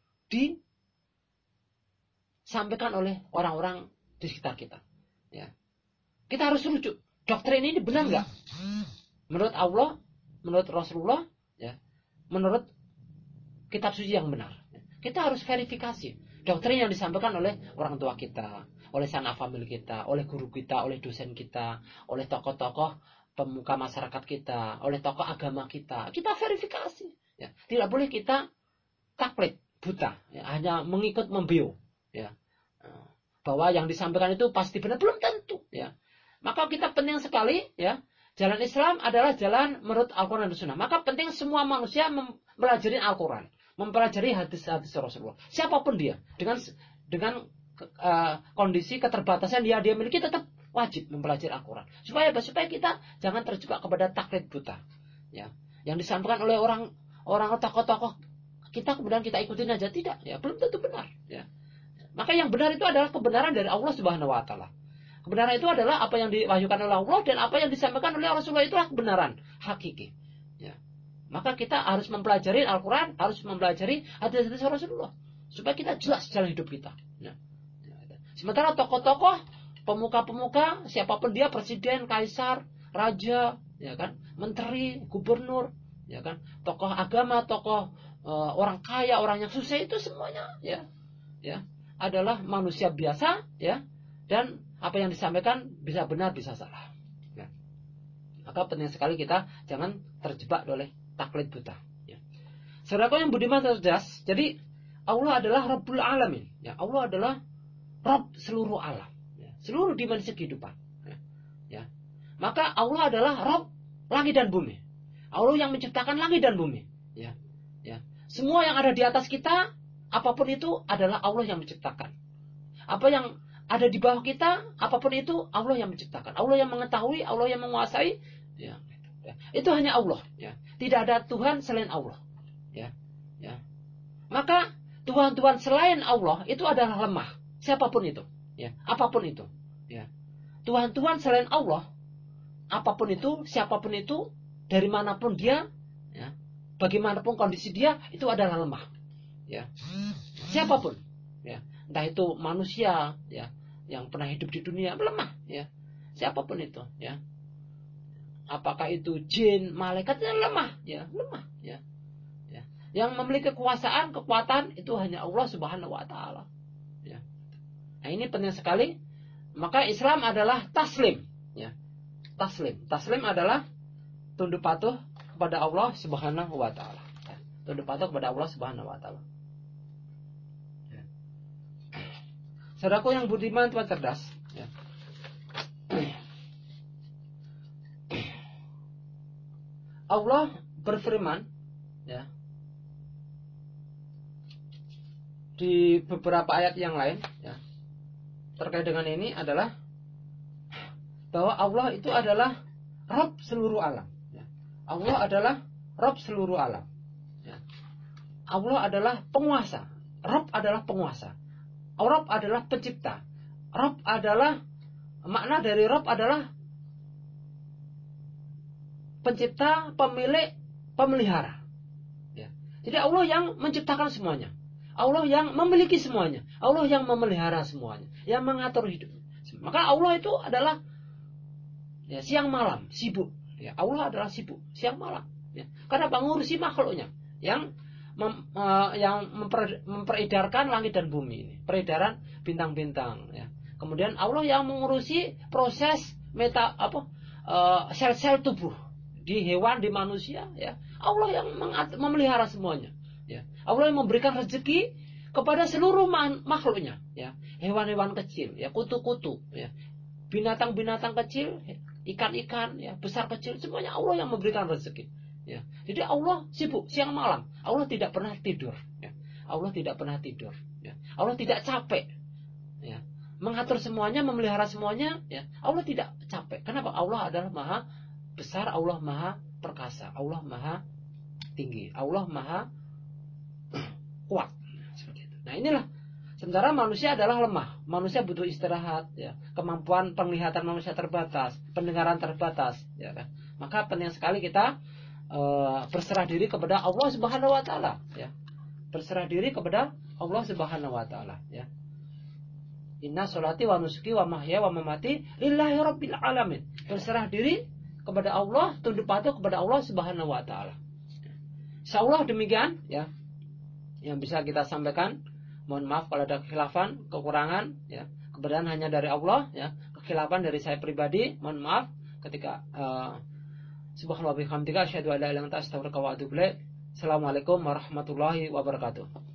disampaikan oleh orang-orang di sekitar kita, ya. Kita harus rujuk, doktrin ini benar nggak menurut Allah, menurut Rasulullah, ya, menurut kitab suci yang benar. Kita harus verifikasi doktrin yang disampaikan oleh orang tua kita, oleh sanak famili kita, oleh guru kita, oleh dosen kita, oleh tokoh-tokoh pemuka masyarakat kita, oleh tokoh agama kita. Kita verifikasi. Ya. Tidak boleh kita taklid, buta, ya, hanya mengikut membiu. Ya. Bahwa yang disampaikan itu pasti benar, belum tentu. Ya. Maka kita penting sekali, ya, jalan Islam adalah jalan menurut Al-Quran dan Sunnah. Maka penting semua manusia mempelajari Al-Quran, mempelajari hadis-hadis Rasulullah. Siapapun dia, dengan kondisi keterbatasan yang dia miliki, tetap wajib mempelajari Al-Quran. Supaya kita jangan terjebak kepada taklid buta. Ya. Yang disampaikan oleh orang tokoh-tokoh kita, kemudian kita ikutin aja, tidak. Ya, belum tentu benar. Ya. Maka yang benar itu adalah kebenaran dari Allah Subhanahu Wa Taala. Kebenaran itu adalah apa yang diwahyukan oleh Allah dan apa yang disampaikan oleh Rasulullah, itulah kebenaran hakiki. Ya. Maka kita harus mempelajari Al-Quran, harus mempelajari hadis-hadis Rasulullah supaya kita jelas jalan hidup kita. Ya. Sementara tokoh-tokoh, pemuka-pemuka, siapapun dia, presiden, kaisar, raja, ya kan, menteri, gubernur, ya kan, tokoh agama, tokoh orang kaya, orang yang susah itu semuanya adalah manusia biasa dan apa yang disampaikan bisa benar bisa salah. Ya. Maka penting sekali kita jangan terjebak oleh taklid buta. Ya. Saudaraku yang budiman cerdas, jadi Allah adalah Rabbul Alamin. Ya, Allah adalah Rabb seluruh alam, seluruh dimensi kehidupan. Ya. Maka Allah adalah Rabb langit dan bumi. Allah yang menciptakan langit dan bumi. Ya. Semua yang ada di atas kita, apapun itu adalah Allah yang menciptakan. Apa yang ada di bawah kita, apapun itu Allah yang menciptakan. Allah yang mengetahui, Allah yang menguasai. Ya. Itu hanya Allah. Ya. Tidak ada Tuhan selain Allah. Ya. Maka Tuhan-Tuhan selain Allah itu adalah lemah. Siapapun itu. Ya. Apapun itu. Ya. Tuhan-Tuhan selain Allah, apapun itu, siapapun itu, dari manapun dia, bagaimanapun kondisi dia, itu adalah lemah. Ya. Siapapun. Ya. Entah itu manusia, yang pernah hidup di dunia, lemah. Ya. Siapapun itu. Ya. Apakah itu jin, malaikatnya lemah. Ya. Lemah. Ya. Yang memiliki kekuasaan, kekuatan, itu hanya Allah Subhanahu wa Ta'ala. Ya. Nah, ini penting sekali. Maka Islam adalah taslim. Ya. Taslim adalah tunduk patuh kepada Allah Subhanahu wa Ta'ala. Tunduk patuh kepada Allah Subhanahu wa Ta'ala. Ya. Saudaraku yang budiman, Tuhan cerdas. Ya. Allah berfirman, di beberapa ayat yang lain, terkait dengan ini adalah bahwa Allah itu adalah Rabb seluruh alam. Allah adalah Rabb seluruh alam. Allah adalah penguasa. Rabb adalah penguasa. Rabb adalah pencipta. Rabb adalah, makna dari Rabb adalah pencipta, pemilik, pemelihara. Jadi Allah yang menciptakan semuanya. Allah yang memiliki semuanya. Allah yang memelihara semuanya. Yang mengatur hidup. Maka Allah itu adalah siang malam, sibuk. Allah adalah sibuk, siang malam. Karena mengurusi makhluknya. Yang memperedarkan langit dan bumi ini. Peredaran bintang-bintang. Kemudian Allah yang mengurusi proses sel-sel tubuh. Di hewan, di manusia. Allah yang memelihara semuanya. Allah yang memberikan rezeki kepada seluruh makhluknya, hewan-hewan kecil, kutu-kutu, binatang-binatang kecil, ikan-ikan, besar kecil, semuanya Allah yang memberikan rezeki. Jadi Allah sibuk siang malam. Allah tidak pernah tidur. Allah tidak pernah tidur. Allah tidak capek. Mengatur semuanya, memelihara semuanya. Allah tidak capek. Kenapa? Allah adalah maha besar, Allah maha perkasa, Allah maha tinggi, Allah maha kuat. Seperti itu. Nah, inilah. Sementara manusia adalah lemah. Manusia butuh istirahat. Kemampuan penglihatan manusia terbatas, pendengaran terbatas. Maka penting sekali kita berserah diri kepada Allah Subhanahu wa Ta'ala. Berserah diri kepada Allah Subhanahu wa Ta'ala. Inna sholati wa nusuki wa mahya wa mamati lillahi rabbil alamin. Berserah diri kepada Allah, tunduk patuh kepada Allah Subhanahu wa Ta'ala. Insyaallah demikian yang bisa kita sampaikan. Mohon maaf kalau ada kekhilafan, kekurangan, kebenaran hanya dari Allah, kekhilafan dari saya pribadi, mohon maaf ketika subhanallah bihamdika asyhadu an la ilaha illa anta astaghfiruka wa atubu ilaik. Assalamualaikum warahmatullahi wabarakatuh.